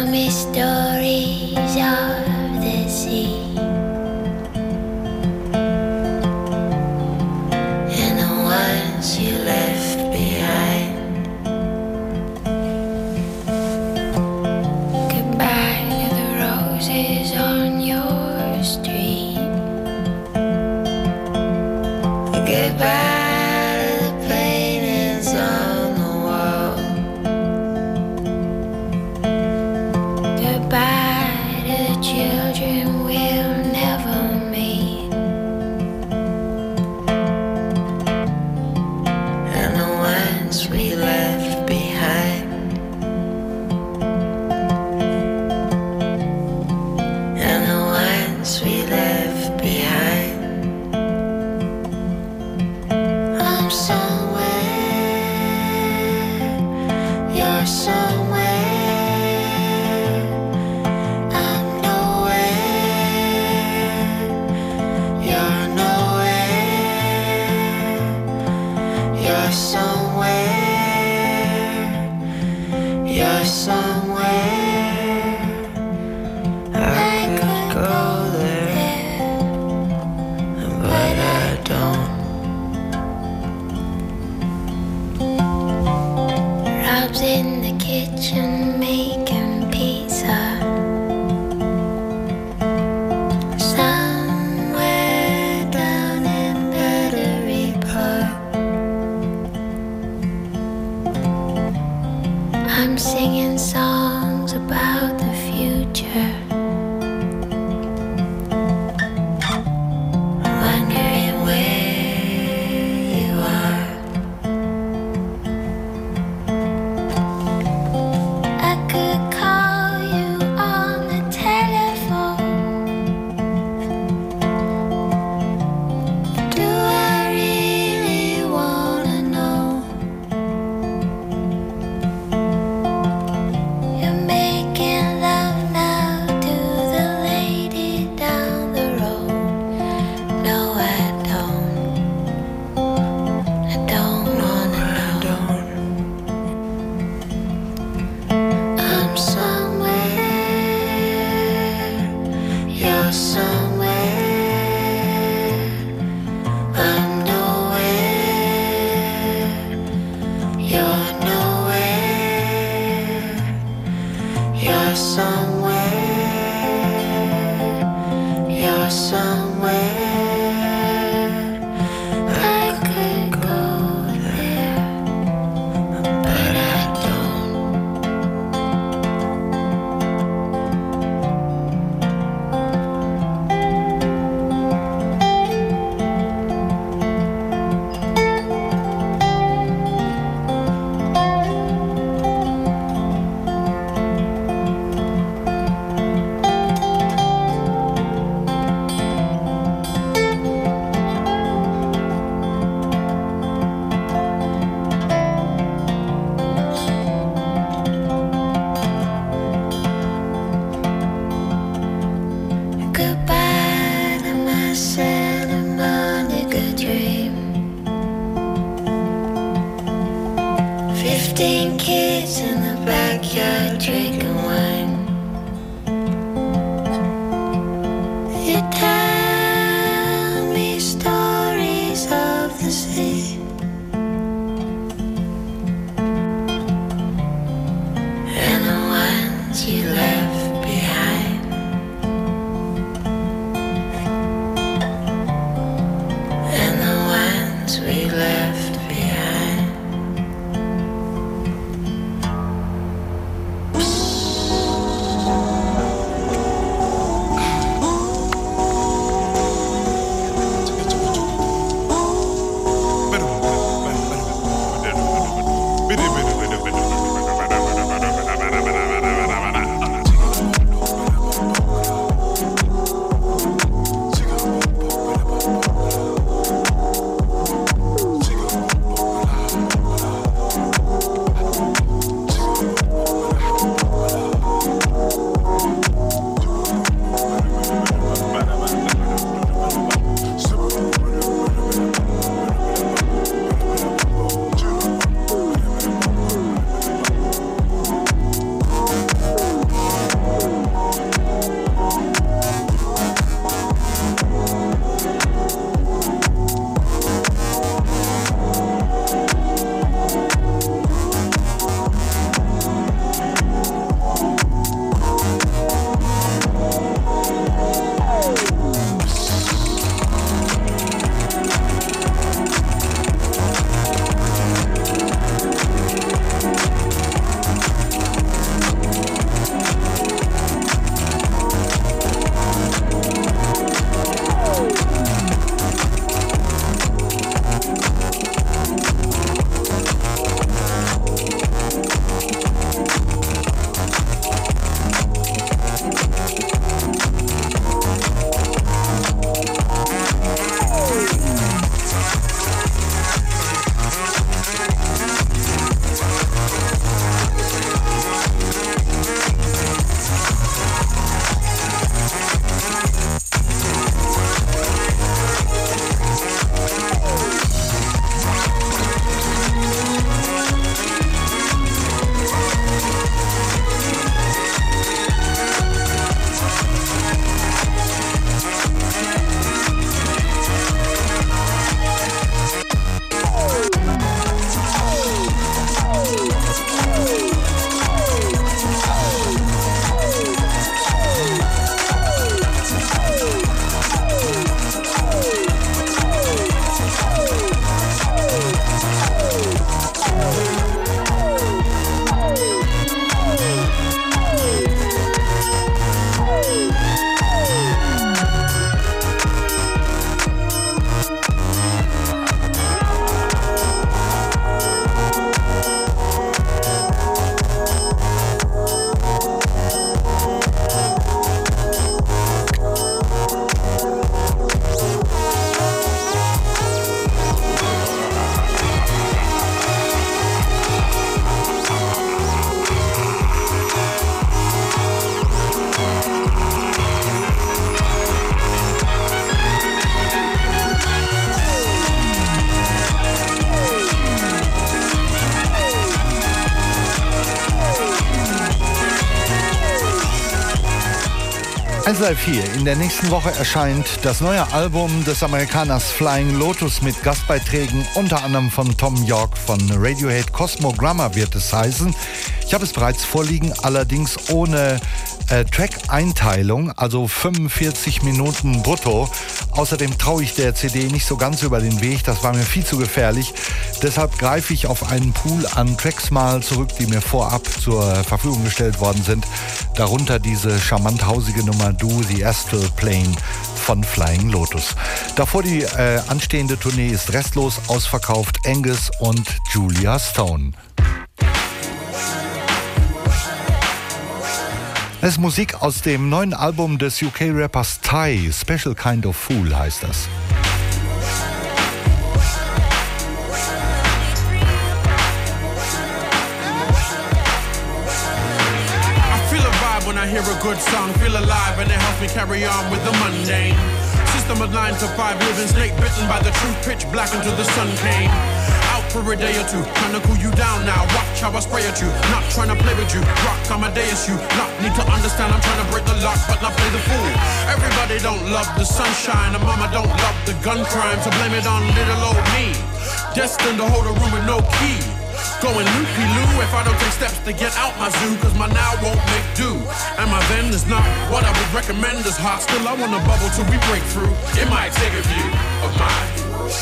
me stories of the sea. And the ones you left behind. Goodbye to the roses on your street. Goodbye to the paintings on the wall. Goodbye to the children we'll never meet. And the ones we left behind. And the ones we left behind. I'm somewhere, you're somewhere. I'm nowhere, you're nowhere. You're somewhere, you're somewhere. I could go there, but I don't. Rob's in the kitchen making pizza. Somewhere down in Battery Park. I'm singing songs about the future. Wondering where you are. I could call you on the telephone. Do I really wanna know? You're making love now to the lady down the road. No, I don't. I don't wanna know. I'm somewhere, you're somewhere. I'm nowhere, you're nowhere. You're somewhere, you're somewhere. I could go there, but I don't. Goodbye to my Santa Monica dream. Fifteen kids in the backyard drinking wine. You tell me stories of the sea. And the ones you left behind. And the ones we left behind. Psst. eins drei vier. In der nächsten Woche erscheint das neue Album des Amerikaners Flying Lotus mit Gastbeiträgen unter anderem von Tom York von Radiohead. Cosmogramma wird es heißen. Ich habe es bereits vorliegen, allerdings ohne äh, Track-Einteilung, also fünfundvierzig Minuten brutto. Außerdem traue ich der C D nicht so ganz über den Weg, das war mir viel zu gefährlich. Deshalb greife ich auf einen Pool an Tracks mal zurück, die mir vorab zur Verfügung gestellt worden sind. Darunter diese charmant hausige Nummer Do the Astral Plane von Flying Lotus. Davor die äh, anstehende Tournee ist restlos ausverkauft. Angus und Julia Stone. Es ist Musik aus dem neuen Album des U K-Rappers Ty, Special Kind of Fool heißt das. When I hear a good song, feel alive and it helps me carry on with the mundane. System of nine to five, living snake bitten by the truth, pitch black until the sun came. Out for a day or two, trying to cool you down now. Watch how I spray at you, not trying to play with you. Rock Amadeus, you not need to understand. I'm trying to break the lock, but not play the fool. Everybody don't love the sunshine, and mama don't love the gun crime, so blame it on little old me. Destined to hold a room with no key. Going loopy-loo if I don't take steps to get out my zoo, cause my now won't make do. And my then is not what I would recommend as hot. Still I wanna bubble till we break through. It might take a few of mine.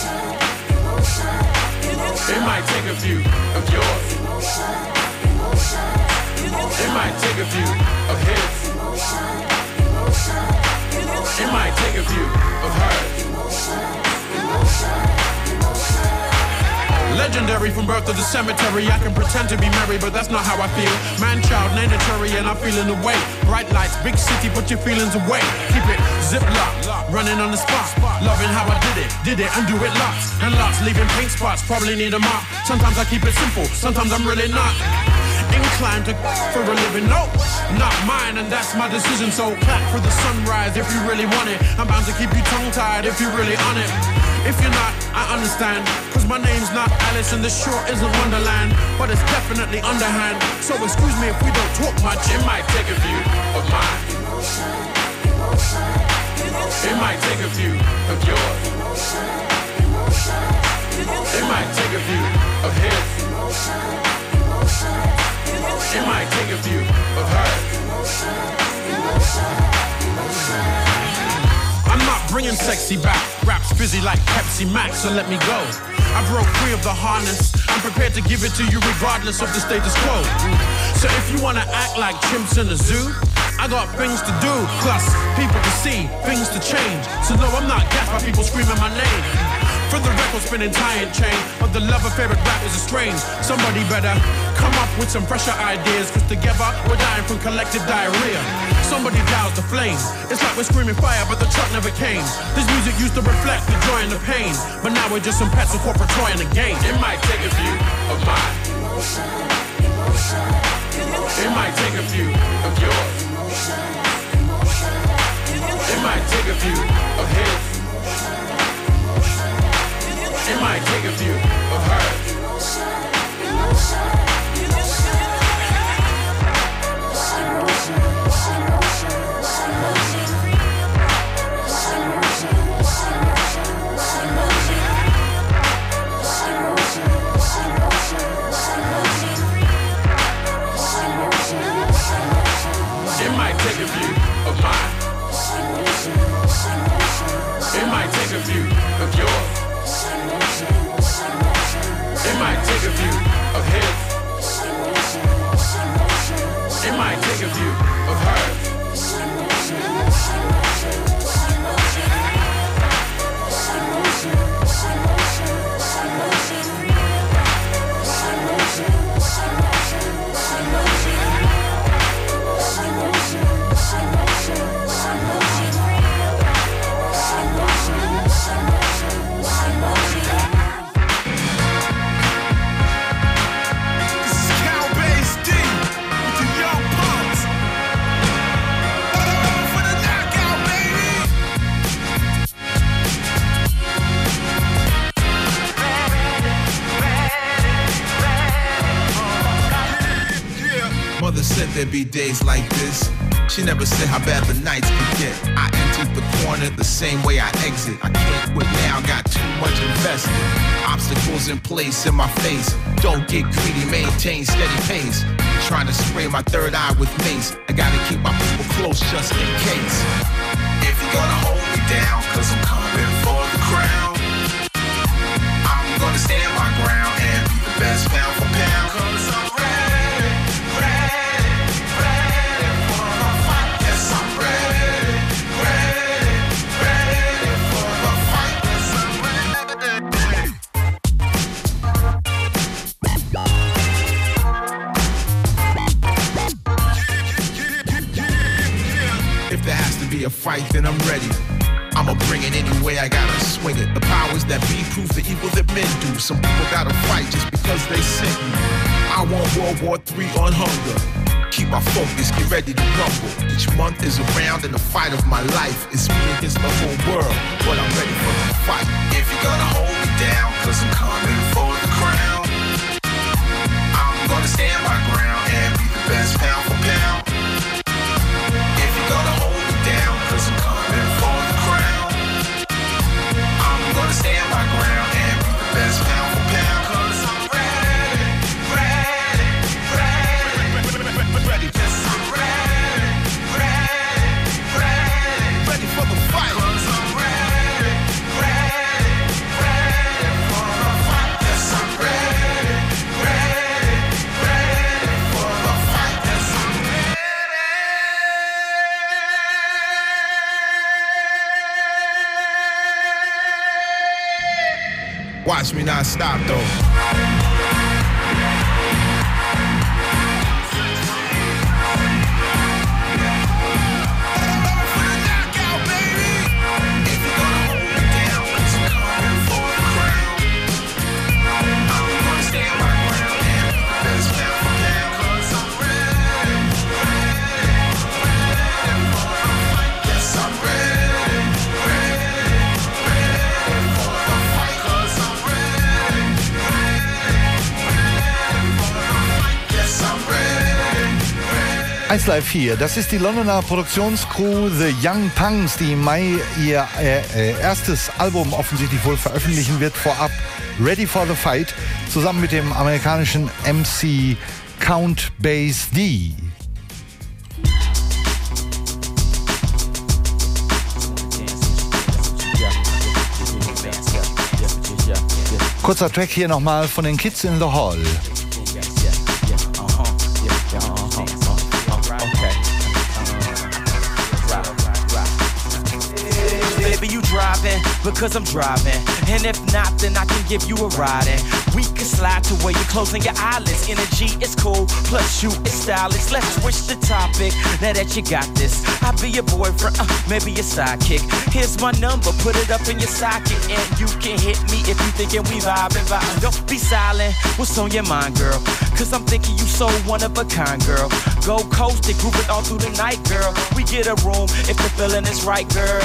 It might take a few of yours. It might take a few of his. It might take a few of hers. Legendary from birth to the cemetery. I can pretend to be merry, but that's not how I feel. Man-child, mandatory, and I'm feeling the way. Bright lights, big city, put your feelings away. Keep it zip-locked, running on the spot. Loving how I did it, did it, and do it lots. And lots, leaving paint spots, probably need a mop. Sometimes I keep it simple, sometimes I'm really not inclined to for a living. No, not mine, and that's my decision. So clap for the sunrise if you really want it. I'm bound to keep you tongue-tied if you're really on it. If you're not, I understand, cause my name's not Alice and this sure isn't Wonderland, but it's definitely underhand. So excuse me if we don't talk much. It might take a few of mine. It might take a few of yours. It might take a few of his. It might take a few of hers. I'm not bringing sexy back. Rap's busy like Pepsi Max, so let me go. I broke free of the harness. I'm prepared to give it to you regardless of the status quo. So if you wanna act like chimps in a zoo, I got things to do, plus people to see, things to change. So no, I'm not gassed by people screaming my name. For the record spinning tie and chain of the love affair with rap is estranged. Somebody better come up with some fresher ideas, cause together we're dying from collective diarrhea. Somebody douse the flame. It's like we're screaming fire but the truck never came. This music used to reflect the joy and the pain, but now we're just some pets of corporate toy in the game. It might take a few of mine. It might take a few of yours. It might take a few of his. It might take a few of hers. It might take a few of mine. It might take a few of yours. It might take a few of his. It might take a few of hers. Mother said there'd be days like this. She never said how bad the nights could get. I entered the corner the same way I exit. I can't quit now, got too much invested. Obstacles in place in my face. Don't get greedy, maintain steady pace. Trying to spray my third eye with mace. I gotta keep my people close just in case. If you're gonna hold me down, cause I'm coming for the crown, I'm gonna stand my ground and be the best pound for pound. Cause I'm ready, ready, ready for the fight. Yes, I'm ready, ready, ready for the fight. Yes, I'm ready. If there has to be a fight, then I'm ready. I'ma bring it anyway, I gotta swing it. The powers that be prove the evil that men do. Some people gotta fight just because they sent me. I want World War Three on hunger. Keep my focus, get ready to rumble. Each month is around and the fight of my life is me against the whole world. But I'm ready for the fight. If you're gonna hold me down, cause I'm coming for the crown, I'm gonna stand my ground and be the best pound for pound. If you're gonna hold me down, cause I'm coming for the crown, I'm gonna stand my ground and be the best pound for pound. Cause I'm ready, ready, ready, ready. Yes, I'm ready, ready, ready, ready for the fight. Cause I'm ready, ready, ready for the fight. Yes, I'm ready, ready, ready for the fight. Yes, I'm ready. Watch me not stop though. eins Live vier, das ist die Londoner Produktionscrew The Young Punks, die im Mai ihr äh, äh, erstes Album offensichtlich wohl veröffentlichen wird, vorab Ready for the Fight, zusammen mit dem amerikanischen M C Count Bass D. Kurzer Track hier nochmal von den Kids in the Hall. Driving because I'm driving, and if not, then I can give you a ride. And we can slide to where you're closing your eyelids. Energy is cool, plus you is stylish. Let's switch the topic. Now that you got this, I'll be your boyfriend, uh, maybe your sidekick. Here's my number, put it up in your socket, and you can hit me if you thinking we vibing, vibing. Don't be silent. What's on your mind, girl? Cause I'm thinking you so one of a kind, girl. Go coast it, group it all through the night, girl. We get a room if the feeling is right, girl.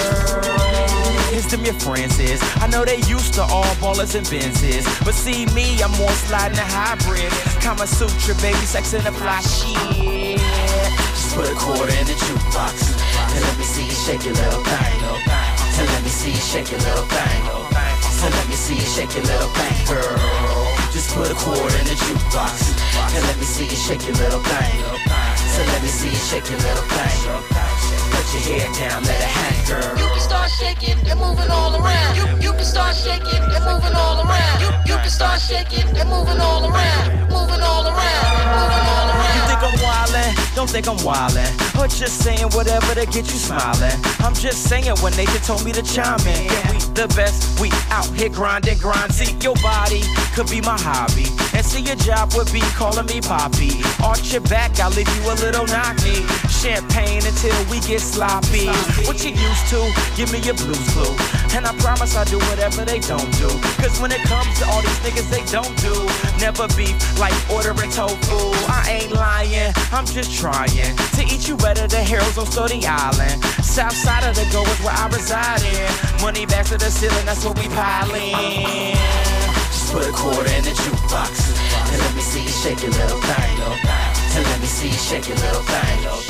Here's them your friends is. I know they used to all ballers and Benzes, but see me, I'm more sliding a hybrid. Kama Sutra, baby, sex in a fly shit. Just put a quarter in the jukebox and let me see you shake your little thing. And let me see you shake your little thing. So let me see you shake your little thing, girl. Just put a quarter in the jukebox and let me see you shake your little thing. So let me see you shake your little thing. Put your hair down, let it hang, girl. You can start shaking and moving all around. You, you can start shaking and moving all around. You, you can start shaking and moving all around. Moving all around, moving all around. You think I'm wildin'? Don't think I'm wildin'. Or just saying whatever to get you smiling. I'm just saying when Nathan told me to chime in. Yeah, we the best, we out here grinding, grind. See, your body could be my hobby, and see your job would be calling me Poppy. Arch your back, I'll leave you a little knocky. Champagne until we get sloppy. What you used to, give me your blues clue, and I promise I'll do whatever they don't do. Cause when it comes to all these niggas, they don't do. Never beef like ordering tofu. I ain't lying, I'm just trying to eat you better than heroes on Stony Island. South side of the go is where I reside in. Money back to the ceiling, that's what we piling. Just put a quarter in the jukebox and let me see you shake your little thing. And let me see you shake your little thing.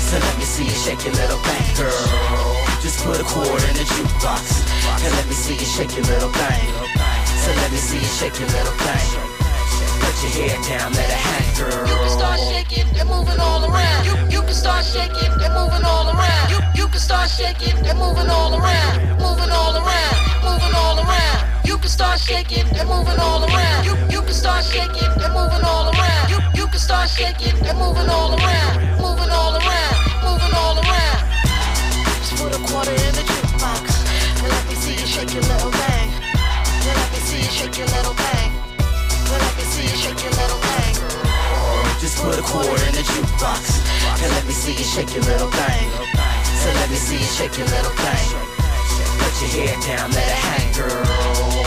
So let me see you shake your little thing, girl. Just put a quarter in the jukebox and let me see you shake your little thing. So let me see you shake your little thing. Put your head down, let it hang, girl. You can start shaking and moving all around. You you can start shaking and moving all around. You you can start shaking and moving all around. Moving all around, moving all around. You can start shaking and moving all around. You you can start shaking and moving all around. You you can start shaking and moving all around. Moving all around, moving all around. Just put a quarter in the jukebox and let me see you shake your little thing. Then let me see you shake your little thing. Then let me see you shake your little thing. Just put a quarter in the jukebox and let me see you shake your little thing. So let me see you shake your little thing. Put your head down, let it hang, girl.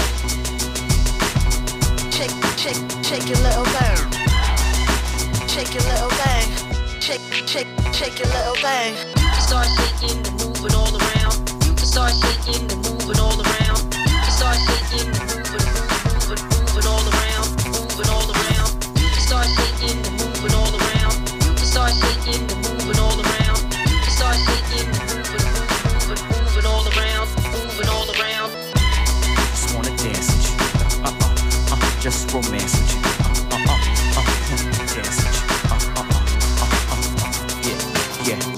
Shake, shake, shake your little thing. Shake your little thing. Shake, shake, shake your little thing. You can start shaking and moving all around. You can start shaking and moving all around. You can start shaking and moving, moving, moving all around, moving all around. You can start shaking and moving all around. You can start shaking and moving all around. You can start shaking and moving, moving, moving all around, moving all around. Just wanna dance with you, uh uh uh, just romance with you, uh uh uh, uh dance with you, uh uh uh, uh uh uh, yeah, yeah.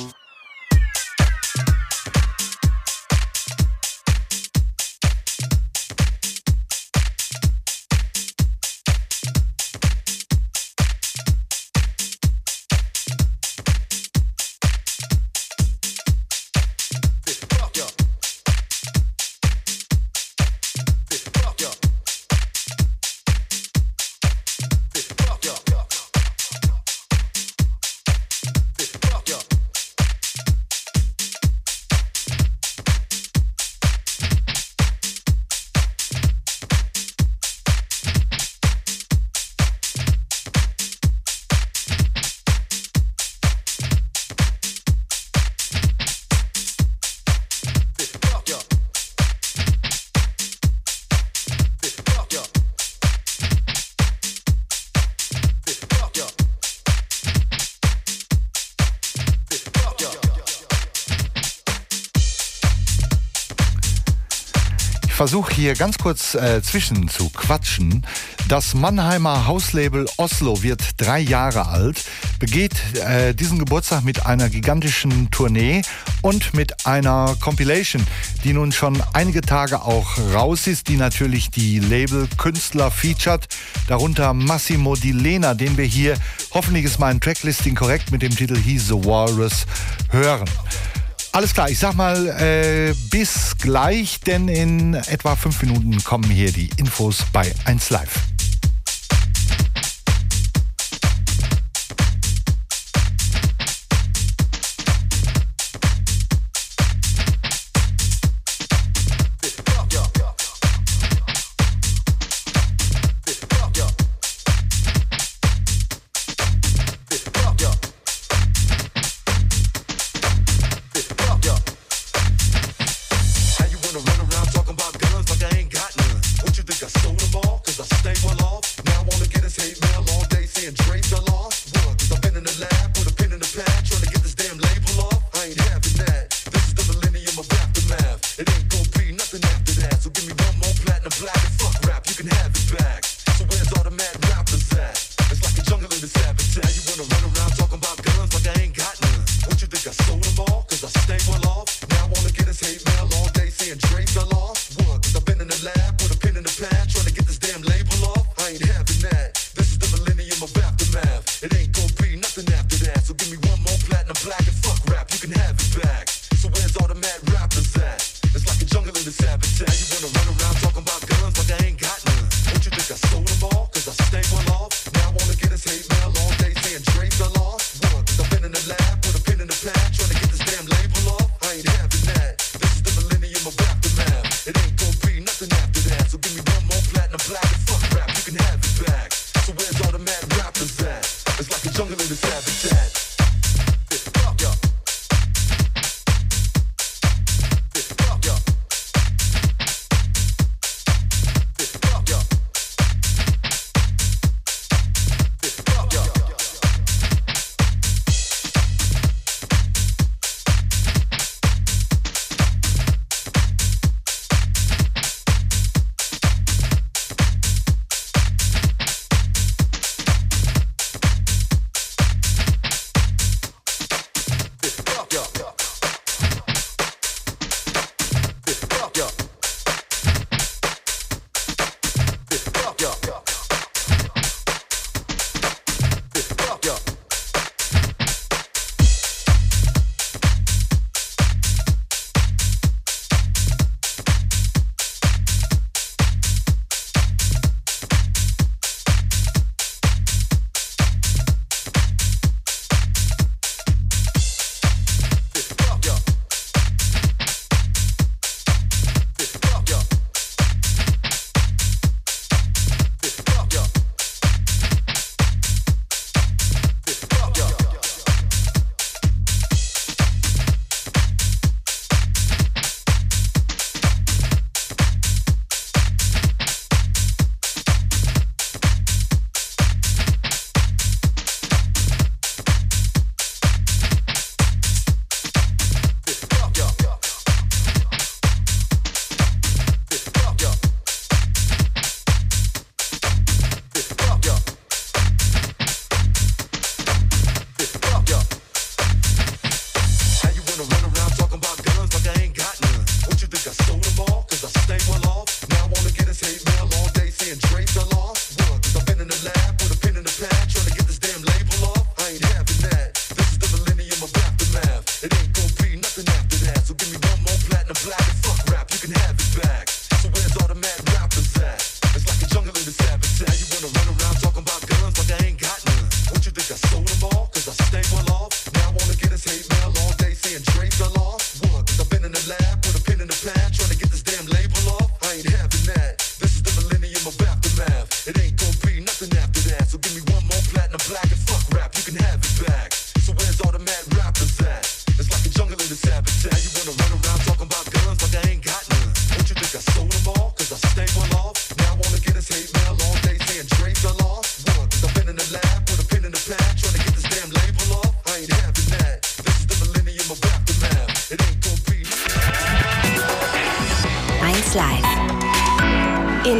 Versuche hier ganz kurz äh, zwischen zu quatschen. Das Mannheimer Hauslabel Oslo wird drei Jahre alt, begeht äh, diesen Geburtstag mit einer gigantischen Tournee und mit einer Compilation, die nun schon einige Tage auch raus ist, die natürlich die Label-Künstler featured, darunter Massimo Di Lena, den wir hier, hoffentlich ist mein Tracklisting korrekt, mit dem Titel He's the Walrus hören. Alles klar, ich sag mal äh, bis gleich, denn in etwa fünf Minuten kommen hier die Infos bei eins Live.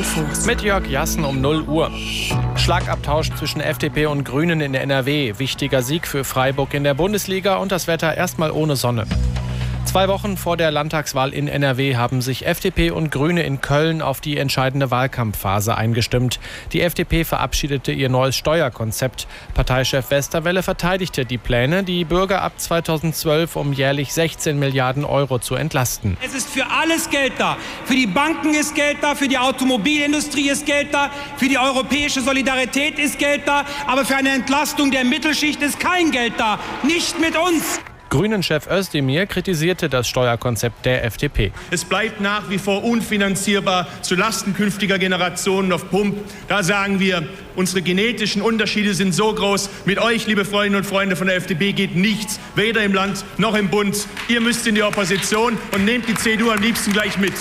Infos. Mit Jörg Jassen um null Uhr. Schlagabtausch zwischen F D P und Grünen in N R W. Wichtiger Sieg für Freiburg in der Bundesliga und das Wetter erstmal ohne Sonne. Zwei Wochen vor der Landtagswahl in N R W haben sich F D P und Grüne in Köln auf die entscheidende Wahlkampfphase eingestimmt. Die F D P verabschiedete ihr neues Steuerkonzept. Parteichef Westerwelle verteidigte die Pläne, die Bürger ab zweitausendzwölf um jährlich sechzehn Milliarden Euro zu entlasten. Es ist für alles Geld da. Für die Banken ist Geld da, für die Automobilindustrie ist Geld da, für die europäische Solidarität ist Geld da, aber für eine Entlastung der Mittelschicht ist kein Geld da. Nicht mit uns. Grünen-Chef Özdemir kritisierte das Steuerkonzept der F D P. Es bleibt nach wie vor unfinanzierbar zulasten künftiger Generationen auf Pump. Da sagen wir, unsere genetischen Unterschiede sind so groß. Mit euch, liebe Freundinnen und Freunde von der F D P, geht nichts, weder im Land noch im Bund. Ihr müsst in die Opposition und nehmt die C D U am liebsten gleich mit.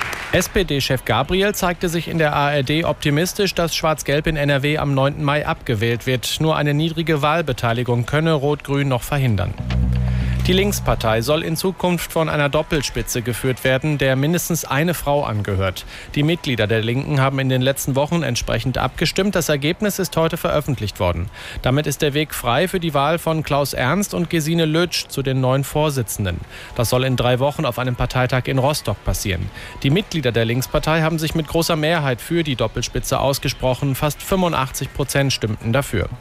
S P D-Chef Gabriel zeigte sich in der A R D optimistisch, dass Schwarz-Gelb in N R W am neunten Mai abgewählt wird. Nur eine niedrige Wahlbeteiligung könne Rot-Grün noch verhindern. Die Linkspartei soll in Zukunft von einer Doppelspitze geführt werden, der mindestens eine Frau angehört. Die Mitglieder der Linken haben in den letzten Wochen entsprechend abgestimmt. Das Ergebnis ist heute veröffentlicht worden. Damit ist der Weg frei für die Wahl von Klaus Ernst und Gesine Lötsch zu den neuen Vorsitzenden. Das soll in drei Wochen auf einem Parteitag in Rostock passieren. Die Mitglieder der Linkspartei haben sich mit großer Mehrheit für die Doppelspitze ausgesprochen. Fast fünfundachtzig Prozent stimmten dafür.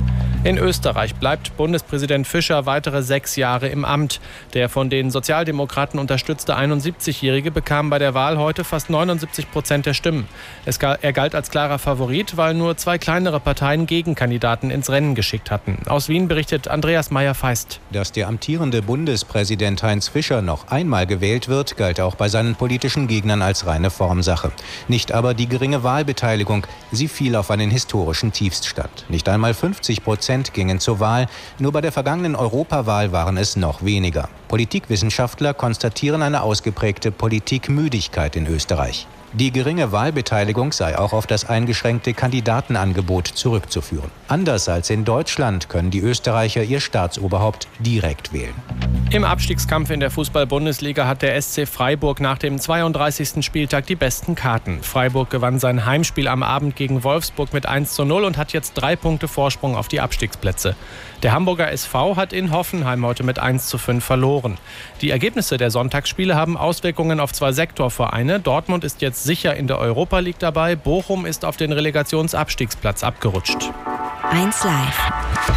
In Österreich bleibt Bundespräsident Fischer weitere sechs Jahre im Amt. Der von den Sozialdemokraten unterstützte einundsiebzigjährige bekam bei der Wahl heute fast neunundsiebzig Prozent der Stimmen. Es gal, er galt als klarer Favorit, weil nur zwei kleinere Parteien Gegenkandidaten ins Rennen geschickt hatten. Aus Wien berichtet Andreas Meyer-Feist. Dass der amtierende Bundespräsident Heinz Fischer noch einmal gewählt wird, galt auch bei seinen politischen Gegnern als reine Formsache. Nicht aber die geringe Wahlbeteiligung. Sie fiel auf einen historischen Tiefststand. Nicht einmal fünfzig Prozent gingen zur Wahl. Nur bei der vergangenen Europawahl waren es noch weniger. Politikwissenschaftler konstatieren eine ausgeprägte Politikmüdigkeit in Österreich. Die geringe Wahlbeteiligung sei auch auf das eingeschränkte Kandidatenangebot zurückzuführen. Anders als in Deutschland können die Österreicher ihr Staatsoberhaupt direkt wählen. Im Abstiegskampf in der Fußball-Bundesliga hat der S C Freiburg nach dem zweiunddreißigsten Spieltag die besten Karten. Freiburg gewann sein Heimspiel am Abend gegen Wolfsburg mit eins zu null und hat jetzt drei Punkte Vorsprung auf die Abstiegsplätze. Der Hamburger S V hat in Hoffenheim heute mit eins zu fünf verloren. Die Ergebnisse der Sonntagsspiele haben Auswirkungen auf zwei Sektorvereine. Dortmund ist jetzt sicher in der Europa League dabei. Bochum ist auf den Relegationsabstiegsplatz abgerutscht. eins Live.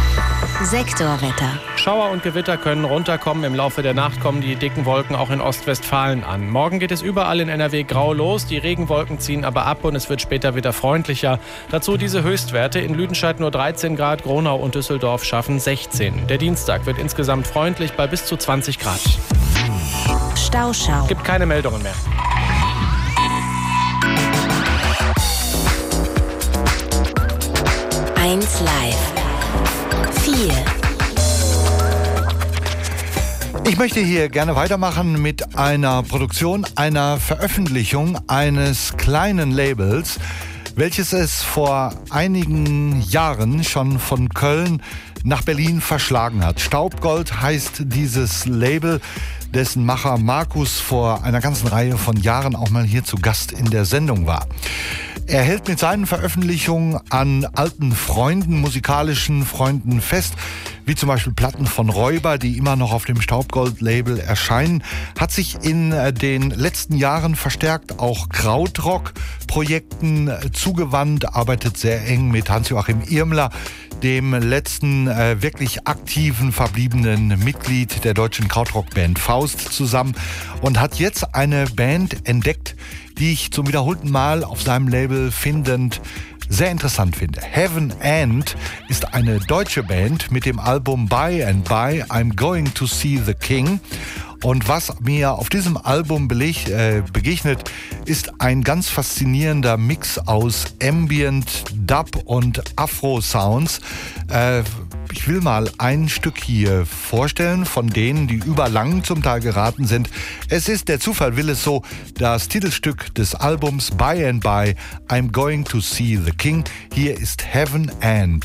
Sektorwetter. Schauer und Gewitter können runterkommen. Im Laufe der Nacht kommen die dicken Wolken auch in Ostwestfalen an. Morgen geht es überall in N R W grau los. Die Regenwolken ziehen aber ab und es wird später wieder freundlicher. Dazu diese Höchstwerte. In Lüdenscheid nur dreizehn Grad, Gronau und Düsseldorf schaffen sechzehn. Der Dienstag wird insgesamt freundlich bei bis zu zwanzig Grad. Stauschau. Gibt keine Meldungen mehr. eins Live. vier. Ich möchte hier gerne weitermachen mit einer Produktion, einer Veröffentlichung eines kleinen Labels, welches es vor einigen Jahren schon von Köln nach Berlin verschlagen hat. Staubgold heißt dieses Label, dessen Macher Markus vor einer ganzen Reihe von Jahren auch mal hier zu Gast in der Sendung war. Er hält mit seinen Veröffentlichungen an alten Freunden, musikalischen Freunden fest, wie zum Beispiel Platten von Räuber, die immer noch auf dem Staubgold-Label erscheinen, hat sich in den letzten Jahren verstärkt auch Krautrock-Projekten zugewandt, arbeitet sehr eng mit Hans-Joachim Irmler, dem letzten äh, wirklich aktiven verbliebenen Mitglied der deutschen Krautrock-Band Faust, zusammen und hat jetzt eine Band entdeckt, die ich zum wiederholten Mal auf seinem Label findend sehr interessant finde. Heaven And ist eine deutsche Band mit dem Album By and By I'm Going to See the King. Und was mir auf diesem Album beleg, äh, begegnet, ist ein ganz faszinierender Mix aus Ambient, Dub und Afro-Sounds. Äh, ich will mal ein Stück hier vorstellen, von denen, die überlang zum Teil geraten sind. Es ist, der Zufall will es so, das Titelstück des Albums By and By I'm Going to See the King. Hier ist Heaven And.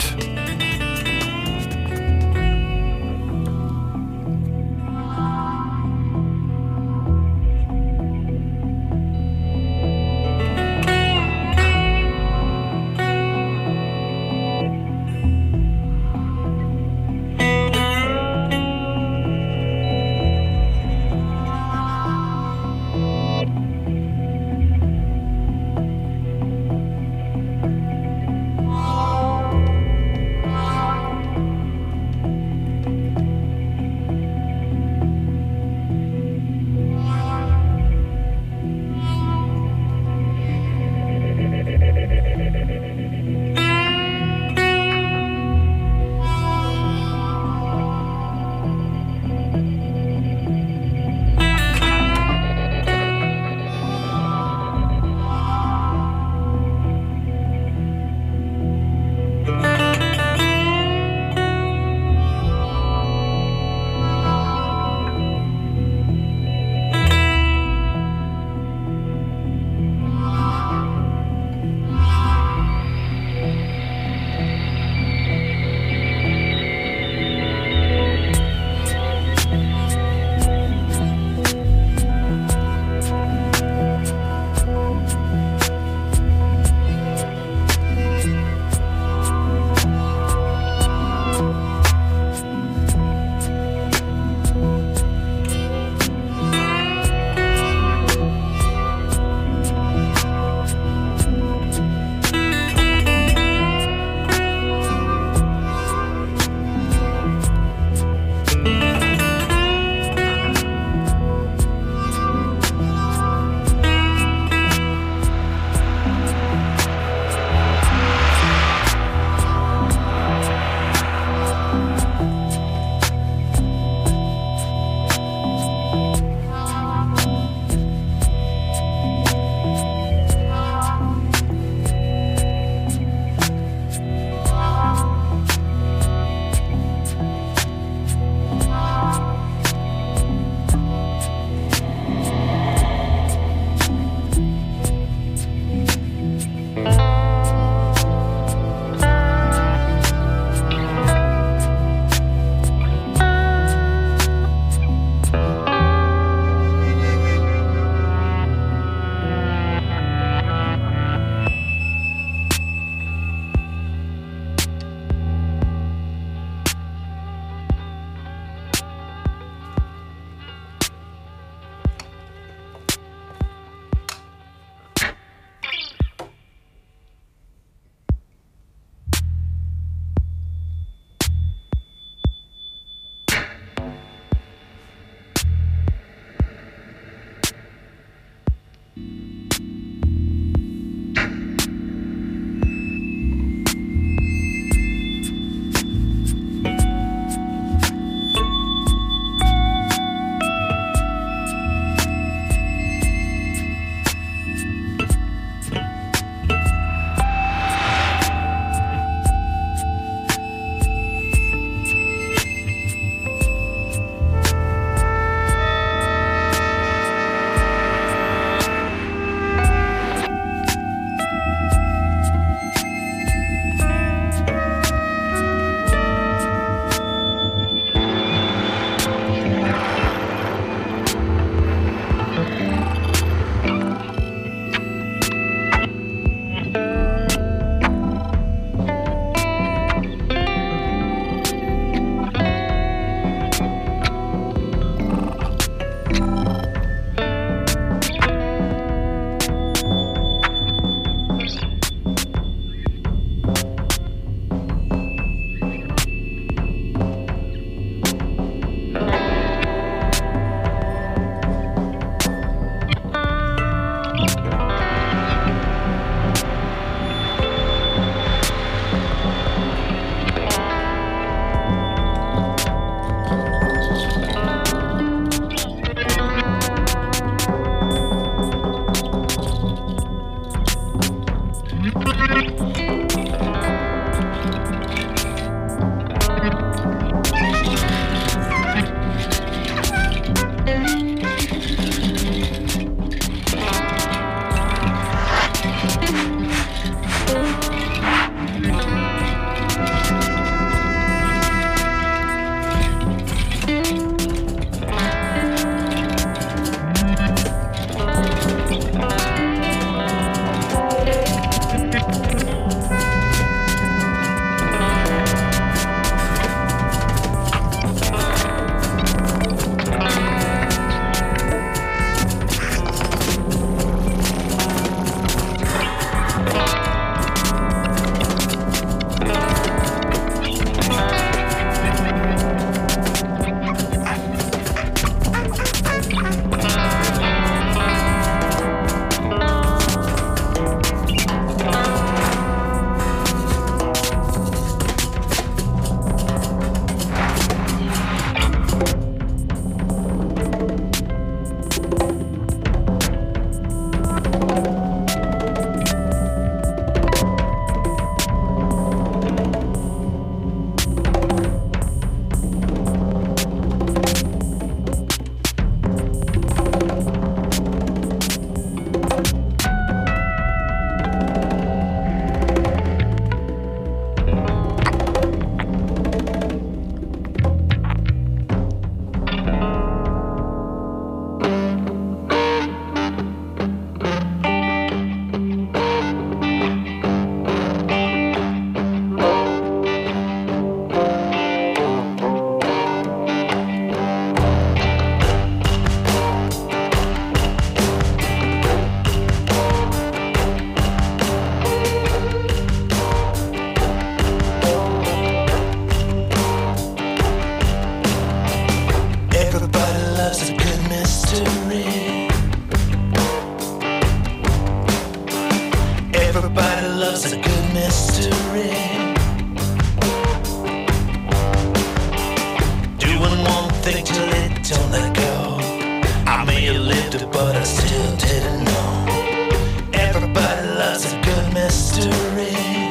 it, but I still didn't know. Everybody loves a good mystery.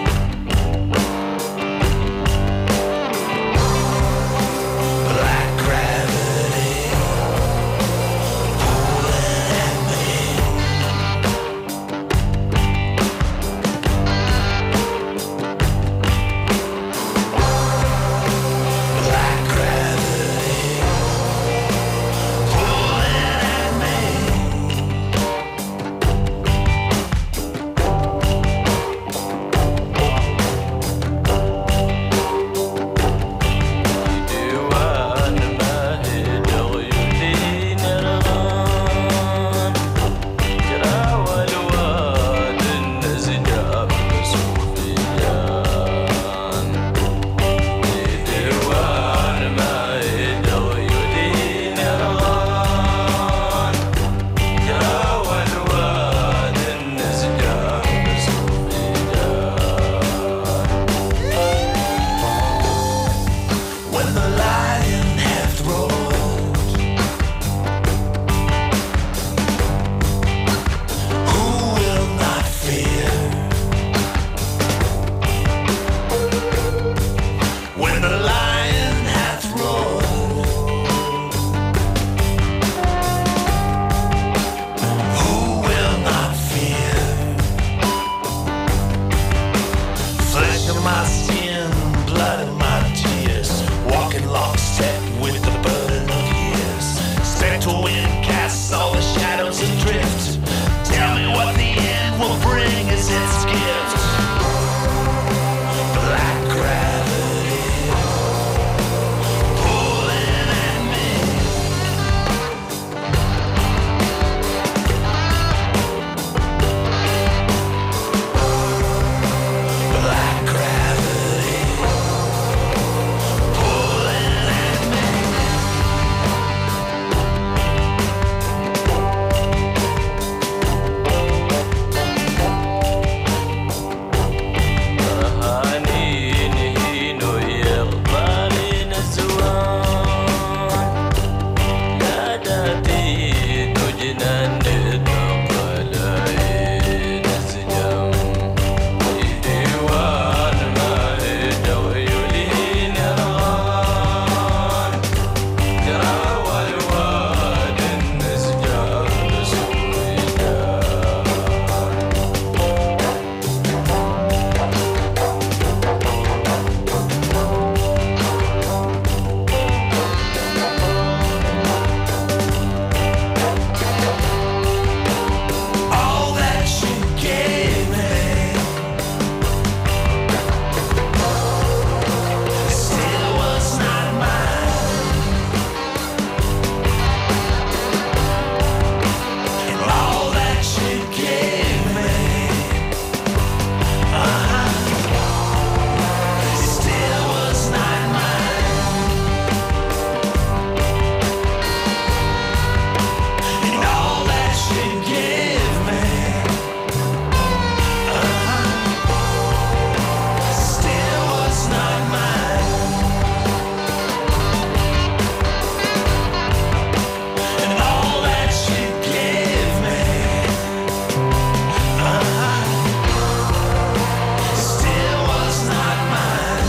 Black gravity pulling at me. Black gravity pulling at me. When the lion hath roared, who will not fear? When the lion hath roared, who will not fear? Flesh of my skin, blood of my tears, walking lockstep with the burden of years. Spectral wind casts all the shadows adrift. Tell me what the end will bring as its gift. Black gravity pulling at me. Black gravity pulling at me. All that you gave me still was not mine. And all that you gave me, uh-huh, still was not mine. And all that you gave me, uh-huh, still was not mine. And all that you gave me, uh-huh, still was not mine.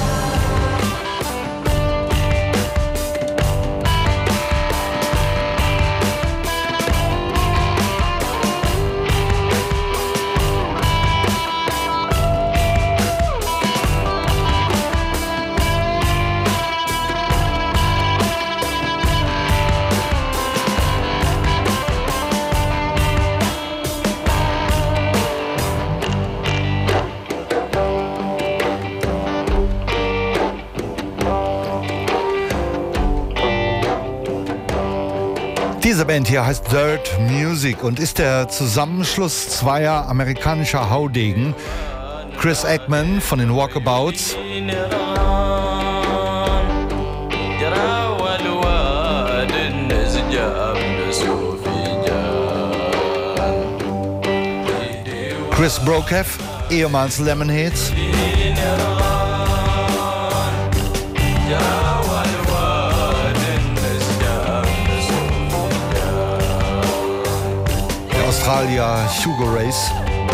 Diese Band hier heißt Dirt Music und ist der Zusammenschluss zweier amerikanischer Haudegen. Chris Eckman von den Walkabouts Chris Brokeff, ehemals Lemonheads. alia Sugar Race.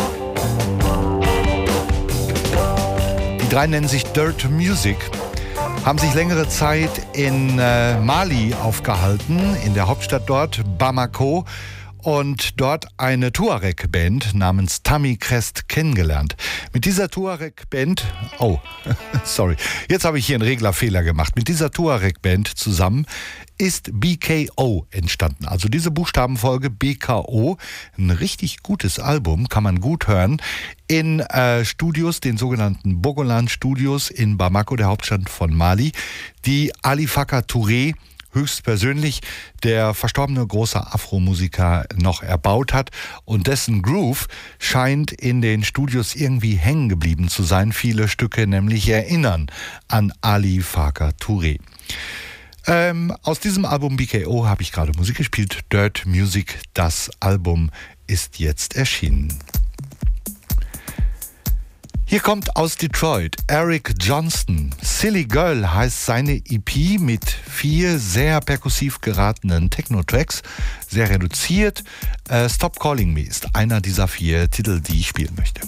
Die drei nennen sich Dirt Music, haben sich längere Zeit in äh, Mali aufgehalten, in der Hauptstadt dort, Bamako, und dort eine Tuareg-Band namens Tami Crest kennengelernt. Mit dieser Tuareg-Band, oh, sorry, jetzt habe ich hier einen Reglerfehler gemacht. Mit dieser Tuareg-Band zusammen ist B K O entstanden. Also diese Buchstabenfolge B K O, ein richtig gutes Album, kann man gut hören, in äh, Studios, den sogenannten Bogolan Studios in Bamako, der Hauptstadt von Mali, die Ali Farka Touré höchstpersönlich, der verstorbene große Afro-Musiker, noch erbaut hat, und dessen Groove scheint in den Studios irgendwie hängen geblieben zu sein. Viele Stücke nämlich erinnern an Ali Farka Touré. Ähm, aus diesem Album B K O habe ich gerade Musik gespielt, Dirt Music. Das Album ist jetzt erschienen. Hier kommt aus Detroit Eric Johnston. Silly Girl heißt seine E P mit vier sehr perkussiv geratenen Techno-Tracks, sehr reduziert. Äh, Stop Calling Me ist einer dieser vier Titel, die ich spielen möchte.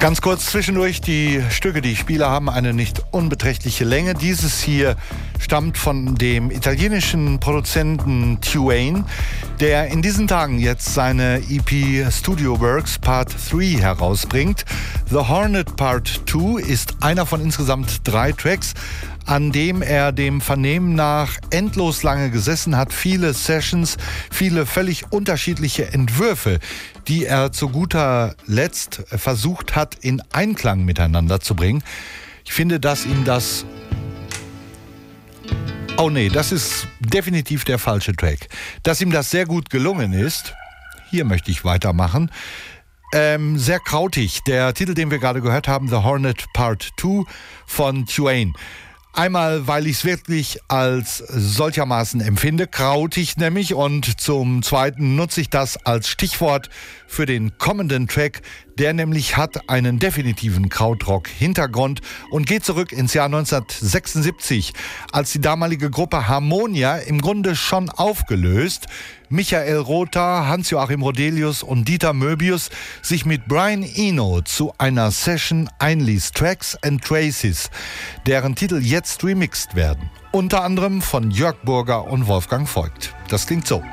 Ganz kurz zwischendurch, die Stücke, die ich spiele, haben eine nicht unbeträchtliche Länge. Dieses hier stammt von dem italienischen Produzenten Tuane, der in diesen Tagen jetzt seine E P Studio Works Part drei herausbringt. The Hornet Part zwei ist einer von insgesamt drei Tracks, an dem er dem Vernehmen nach endlos lange gesessen hat. Viele Sessions, viele völlig unterschiedliche Entwürfe, die er zu guter Letzt versucht hat, in Einklang miteinander zu bringen. Ich finde, dass ihm das... Oh nee, das ist definitiv der falsche Track. Dass ihm das sehr gut gelungen ist. Hier möchte ich weitermachen. Ähm, sehr krautig. Der Titel, den wir gerade gehört haben, The Hornet Part zwei von Tuane. Einmal, weil ich es wirklich als solchermaßen empfinde, krautig nämlich, und zum Zweiten nutze ich das als Stichwort für den kommenden Track, der nämlich hat einen definitiven Krautrock-Hintergrund und geht zurück ins Jahr neunzehnhundertsechsundsiebzig, als die damalige Gruppe Harmonia im Grunde schon aufgelöst, Michael Rother, Hans-Joachim Rodelius und Dieter Möbius sich mit Brian Eno zu einer Session einließ, Tracks and Traces, deren Titel jetzt remixt werden. Unter anderem von Jörg Burger und Wolfgang Voigt. Das klingt so.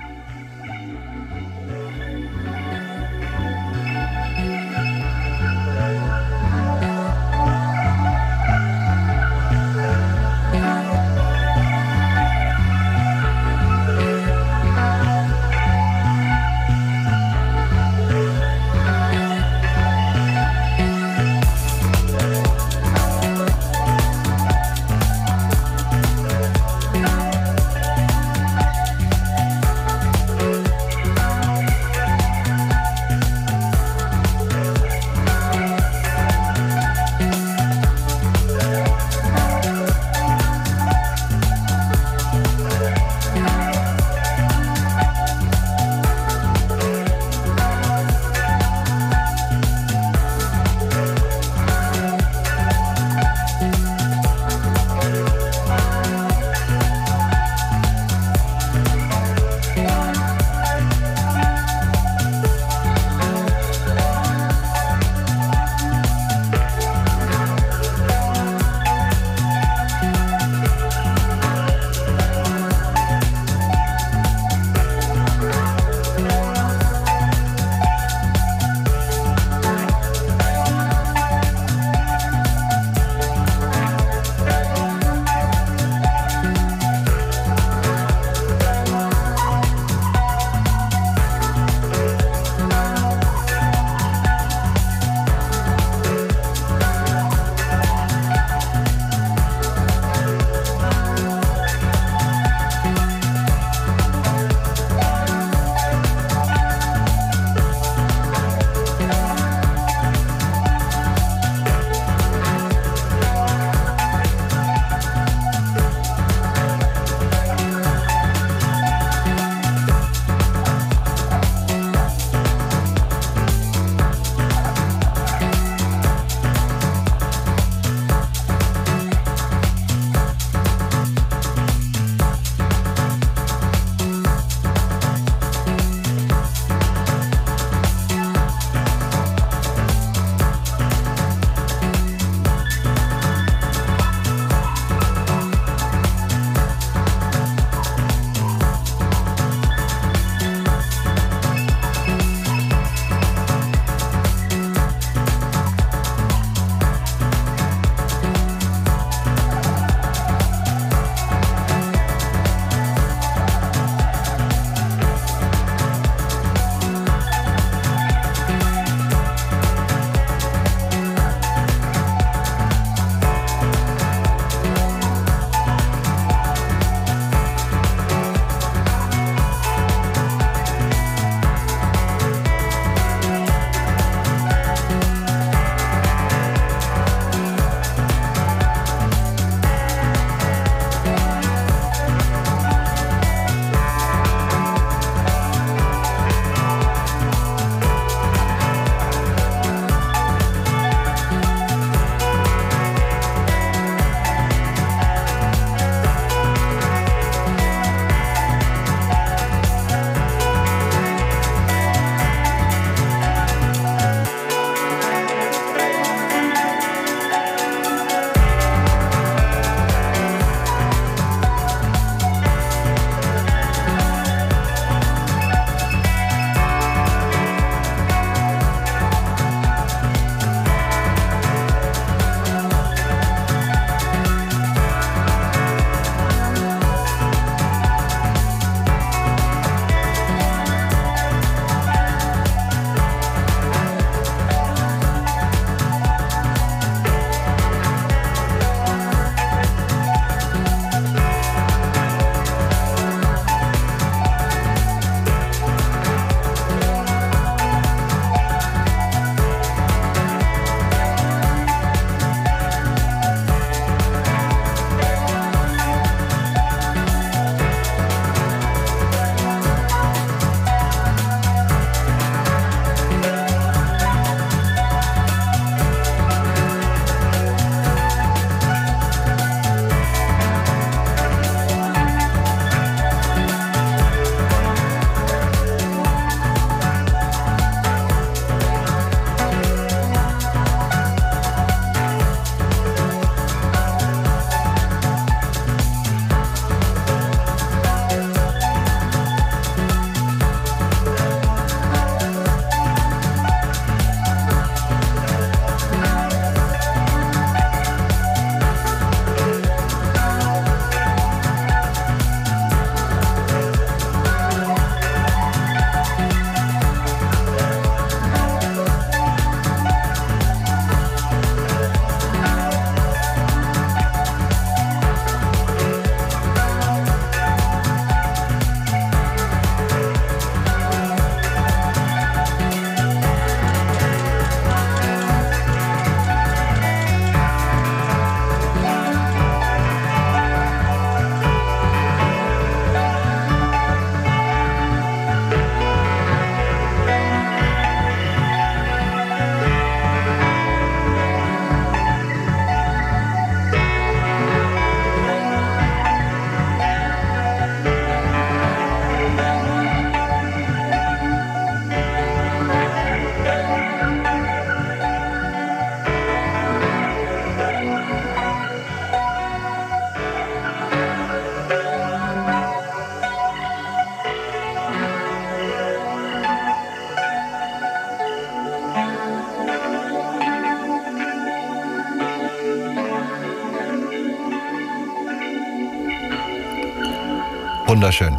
Wunderschön.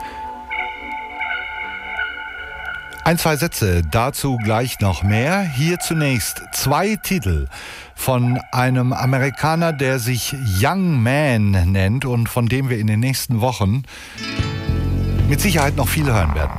Ein, zwei Sätze, dazu gleich noch mehr. Hier zunächst zwei Titel von einem Amerikaner, der sich Young Man nennt und von dem wir in den nächsten Wochen mit Sicherheit noch viel hören werden.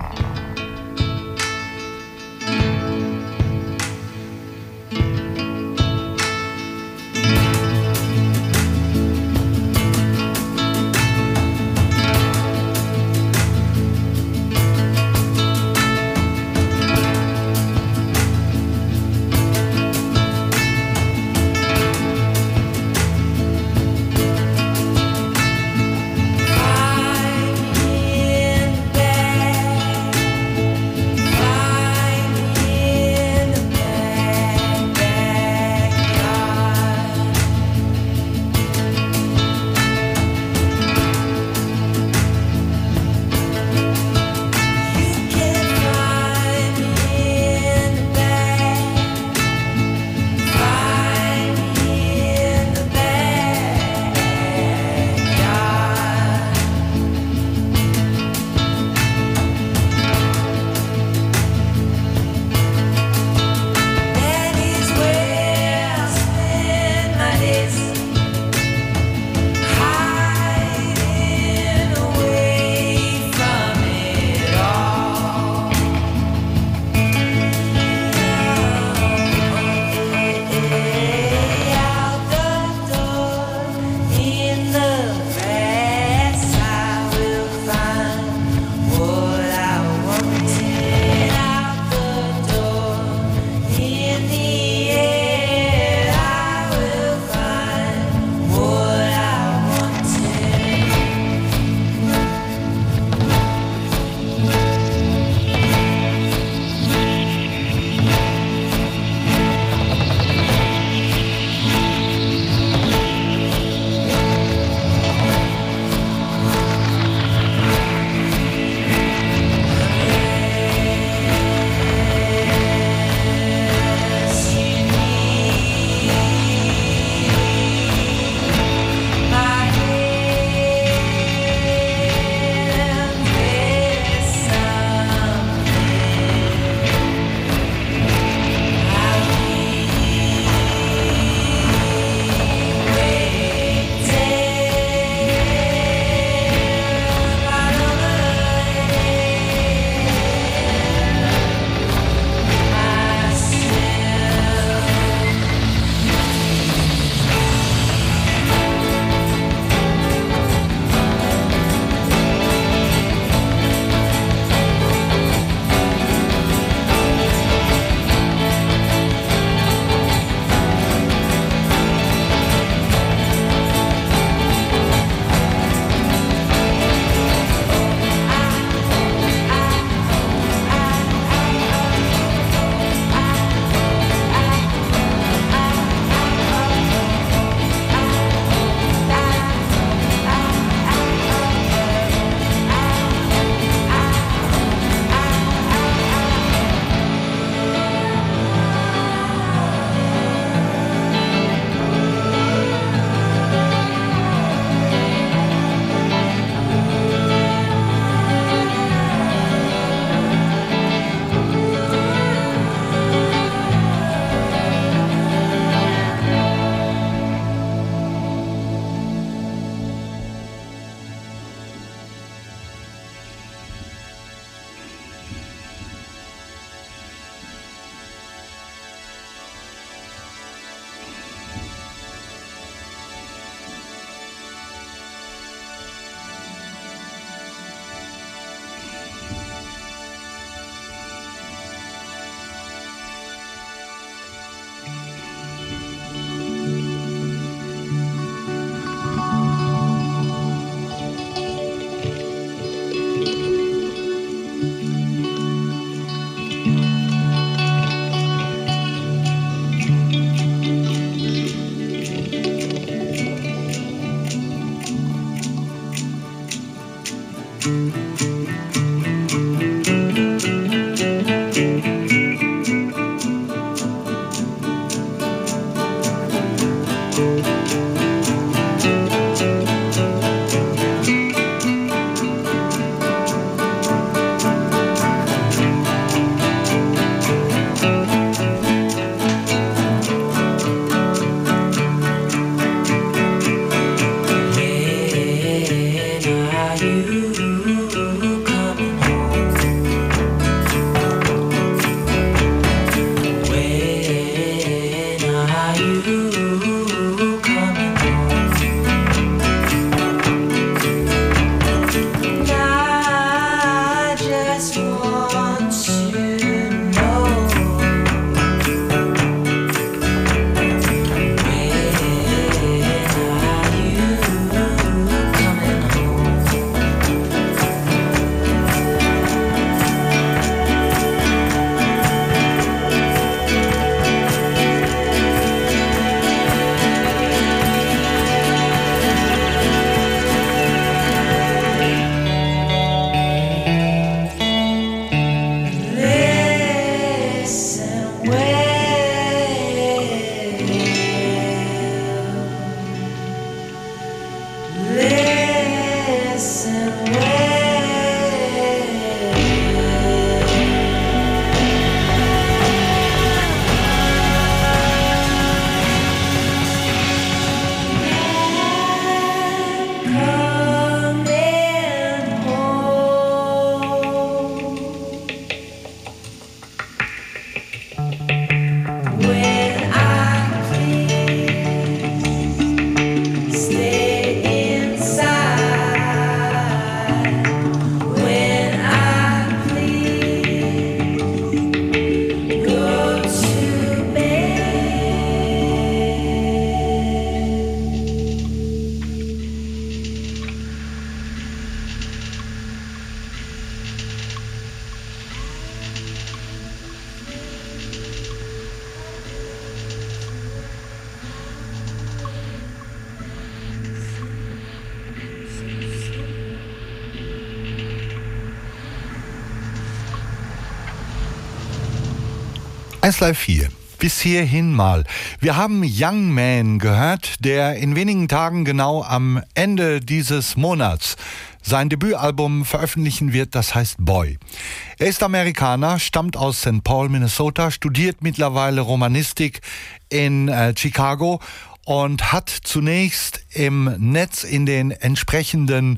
eins Live vier. Bis hierhin mal. Wir haben Young Man gehört, der in wenigen Tagen genau am Ende dieses Monats sein Debütalbum veröffentlichen wird, das heißt Boy. Er ist Amerikaner, stammt aus Sankt Paul, Minnesota, studiert mittlerweile Romanistik in äh, Chicago und hat zunächst im Netz in den entsprechenden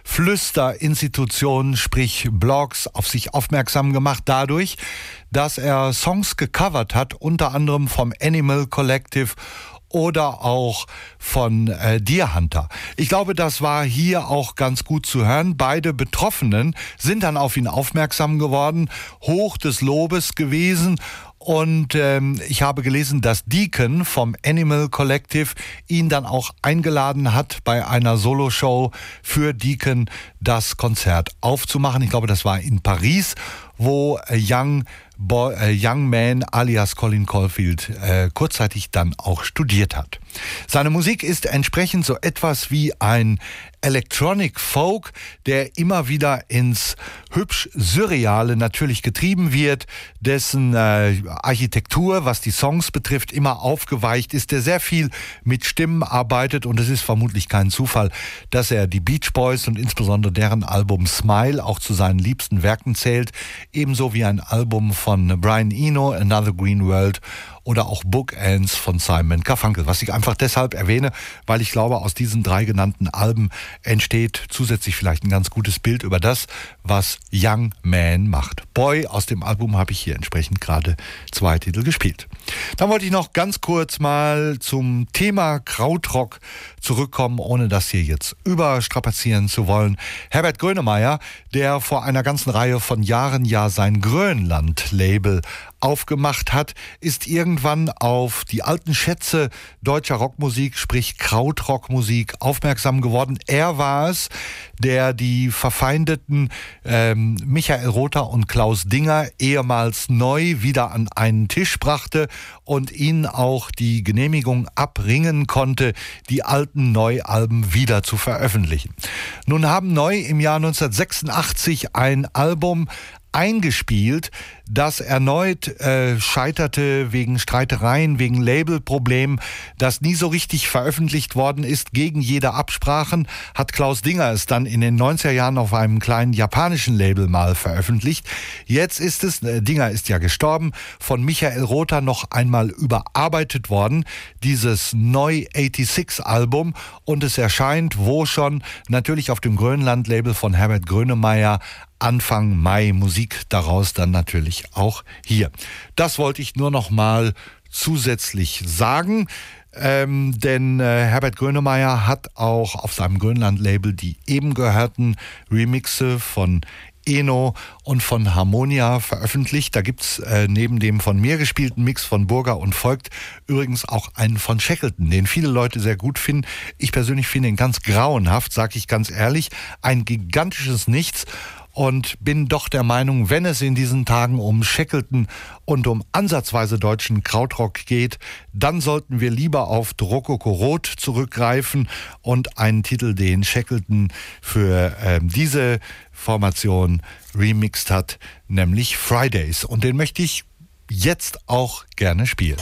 Flüsterinstitutionen, sprich Blogs, auf sich aufmerksam gemacht dadurch, dass er Songs gecovert hat, unter anderem vom Animal Collective oder auch von äh, Deer Hunter. Ich glaube, das war hier auch ganz gut zu hören. Beide Betroffenen sind dann auf ihn aufmerksam geworden, hoch des Lobes gewesen. Und ähm, ich habe gelesen, dass Deacon vom Animal Collective ihn dann auch eingeladen hat, bei einer Soloshow für Deacon das Konzert aufzumachen. Ich glaube, das war in Paris, wo äh, Young Boy, äh, Young Man alias Colin Caulfield äh, kurzzeitig dann auch studiert hat. Seine Musik ist entsprechend so etwas wie ein Electronic Folk, der immer wieder ins hübsch Surreale natürlich getrieben wird, dessen äh, Architektur, was die Songs betrifft, immer aufgeweicht ist, der sehr viel mit Stimmen arbeitet, und es ist vermutlich kein Zufall, dass er die Beach Boys und insbesondere deren Album Smile auch zu seinen liebsten Werken zählt, ebenso wie ein Album von Brian Eno, Another Green World, oder auch Bookends von Simon Garfunkel, was ich einfach deshalb erwähne, weil ich glaube, aus diesen drei genannten Alben entsteht zusätzlich vielleicht ein ganz gutes Bild über das, was Young Man macht. Boy, aus dem Album habe ich hier entsprechend gerade zwei Titel gespielt. Dann wollte ich noch ganz kurz mal zum Thema Krautrock zurückkommen, ohne das hier jetzt überstrapazieren zu wollen. Herbert Grönemeyer, der vor einer ganzen Reihe von Jahren ja sein Grönland-Label aufgemacht hat, ist irgendwann auf die alten Schätze deutscher Rockmusik, sprich Krautrockmusik, aufmerksam geworden. Er war es, der die verfeindeten ähm, Michael Rother und Klaus Dinger ehemals neu wieder an einen Tisch brachte und ihnen auch die Genehmigung abringen konnte, die alten Neualben wieder zu veröffentlichen. Nun haben Neu im Jahr neunzehnhundertsechsundachtzig ein Album eingespielt, das erneut äh, scheiterte wegen Streitereien, wegen Labelproblemen, das nie so richtig veröffentlicht worden ist, gegen jede Absprachen, hat Klaus Dinger es dann in den neunziger Jahren auf einem kleinen japanischen Label mal veröffentlicht. Jetzt ist es, äh, Dinger ist ja gestorben, von Michael Rother noch einmal überarbeitet worden, dieses Neu sechsundachtzig Album, und es erscheint wo schon, natürlich auf dem Grönland-Label von Herbert Grönemeyer, Anfang Mai. Musik daraus dann natürlich auch hier. Das wollte ich nur noch mal zusätzlich sagen. Ähm, denn äh, Herbert Grönemeyer hat auch auf seinem Grönland-Label die eben gehörten Remixe von Eno und von Harmonia veröffentlicht. Da gibt's äh, neben dem von mir gespielten Mix von Burger und Voigt übrigens auch einen von Shackleton, den viele Leute sehr gut finden. Ich persönlich finde ihn ganz grauenhaft, sage ich ganz ehrlich. Ein gigantisches Nichts. Und bin doch der Meinung, wenn es in diesen Tagen um Shackleton und um ansatzweise deutschen Krautrock geht, dann sollten wir lieber auf Rokoko Rot zurückgreifen und einen Titel, den Shackleton für äh, diese Formation remixed hat, nämlich Fridays. Und den möchte ich jetzt auch gerne spielen.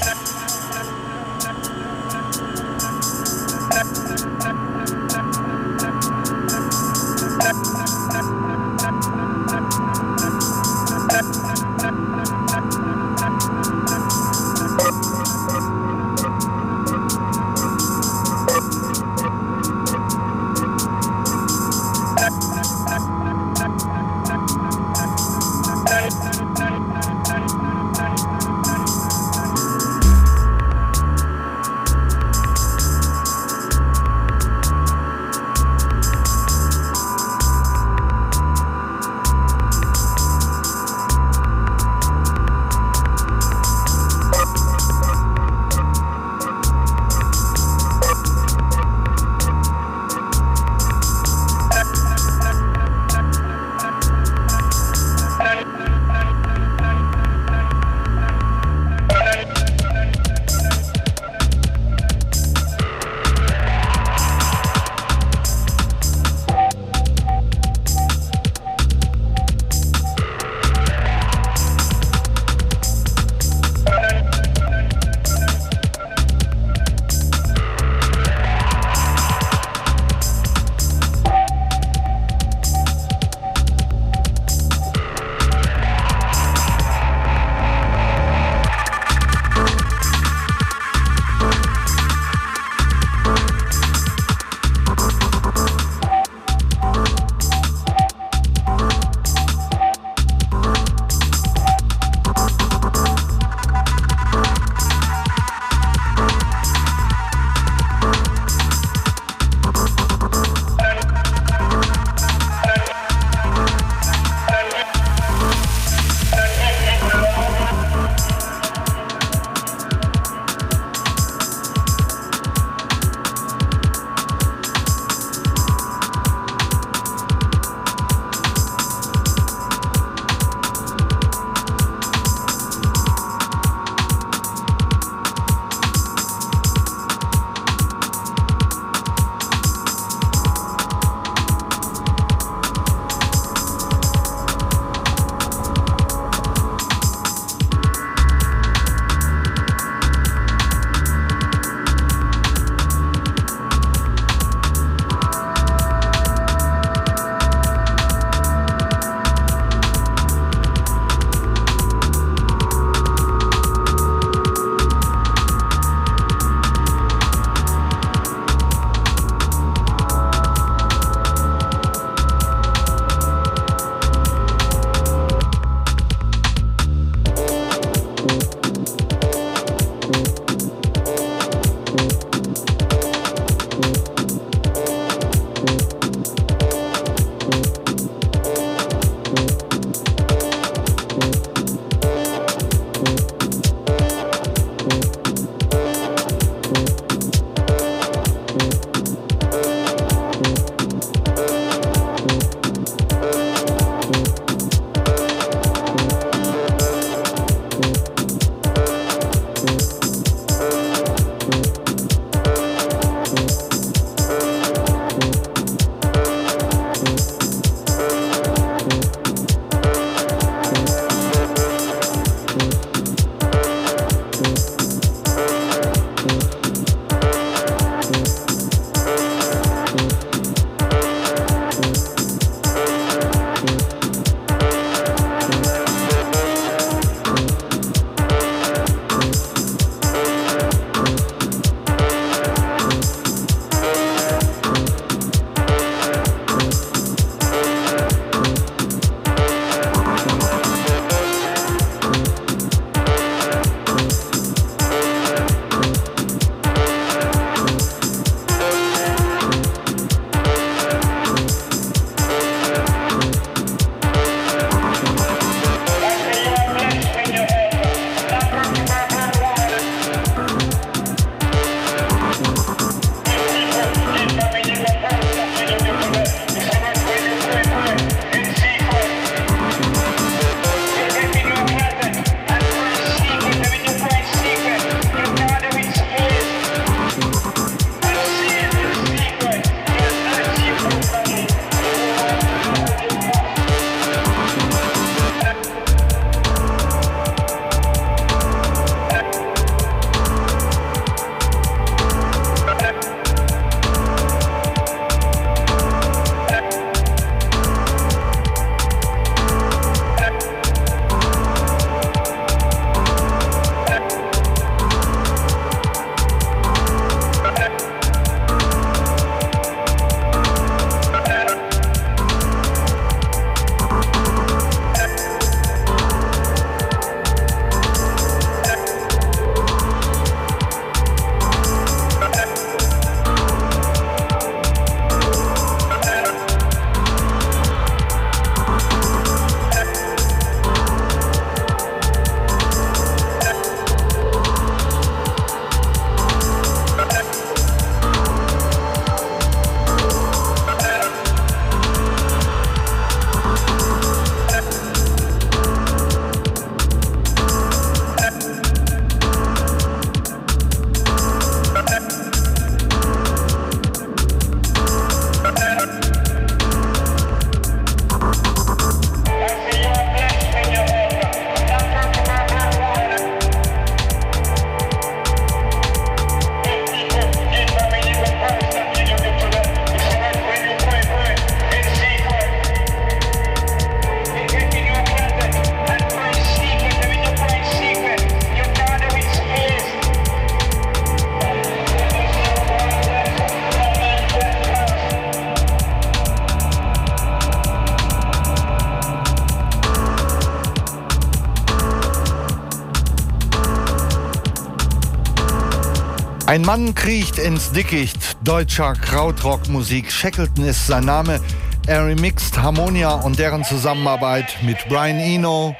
Ein Mann kriecht ins Dickicht deutscher Krautrockmusik. Shackleton ist sein Name. Er remixt Harmonia und deren Zusammenarbeit mit Brian Eno.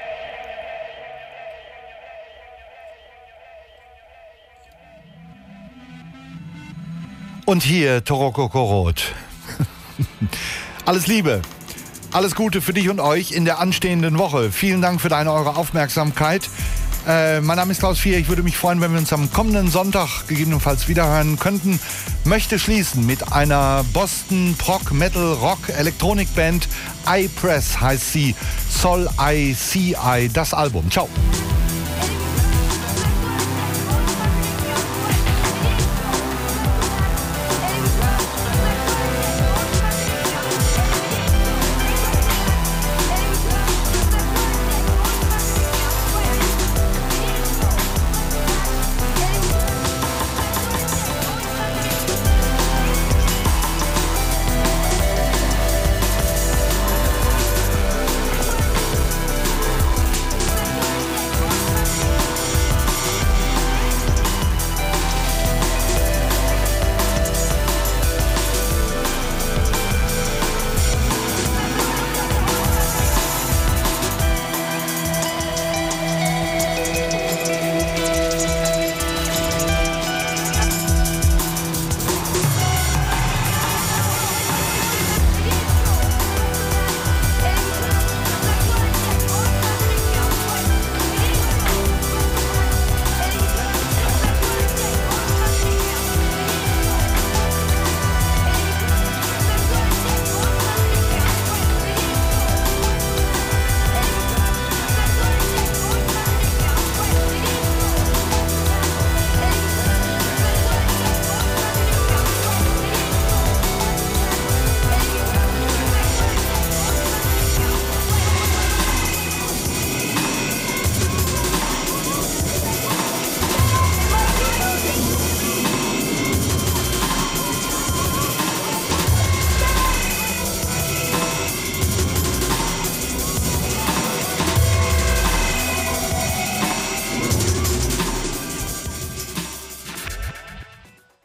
Und hier Toroko Korot. Alles Liebe, alles Gute für dich und euch in der anstehenden Woche. Vielen Dank für deine, eure Aufmerksamkeit. Äh, mein Name ist Klaus Vier. Ich würde mich freuen, wenn wir uns am kommenden Sonntag gegebenenfalls wiederhören könnten. Möchte schließen mit einer Boston Prog Metal Rock Elektronikband. I Press heißt sie. Sol I C I, das Album. Ciao.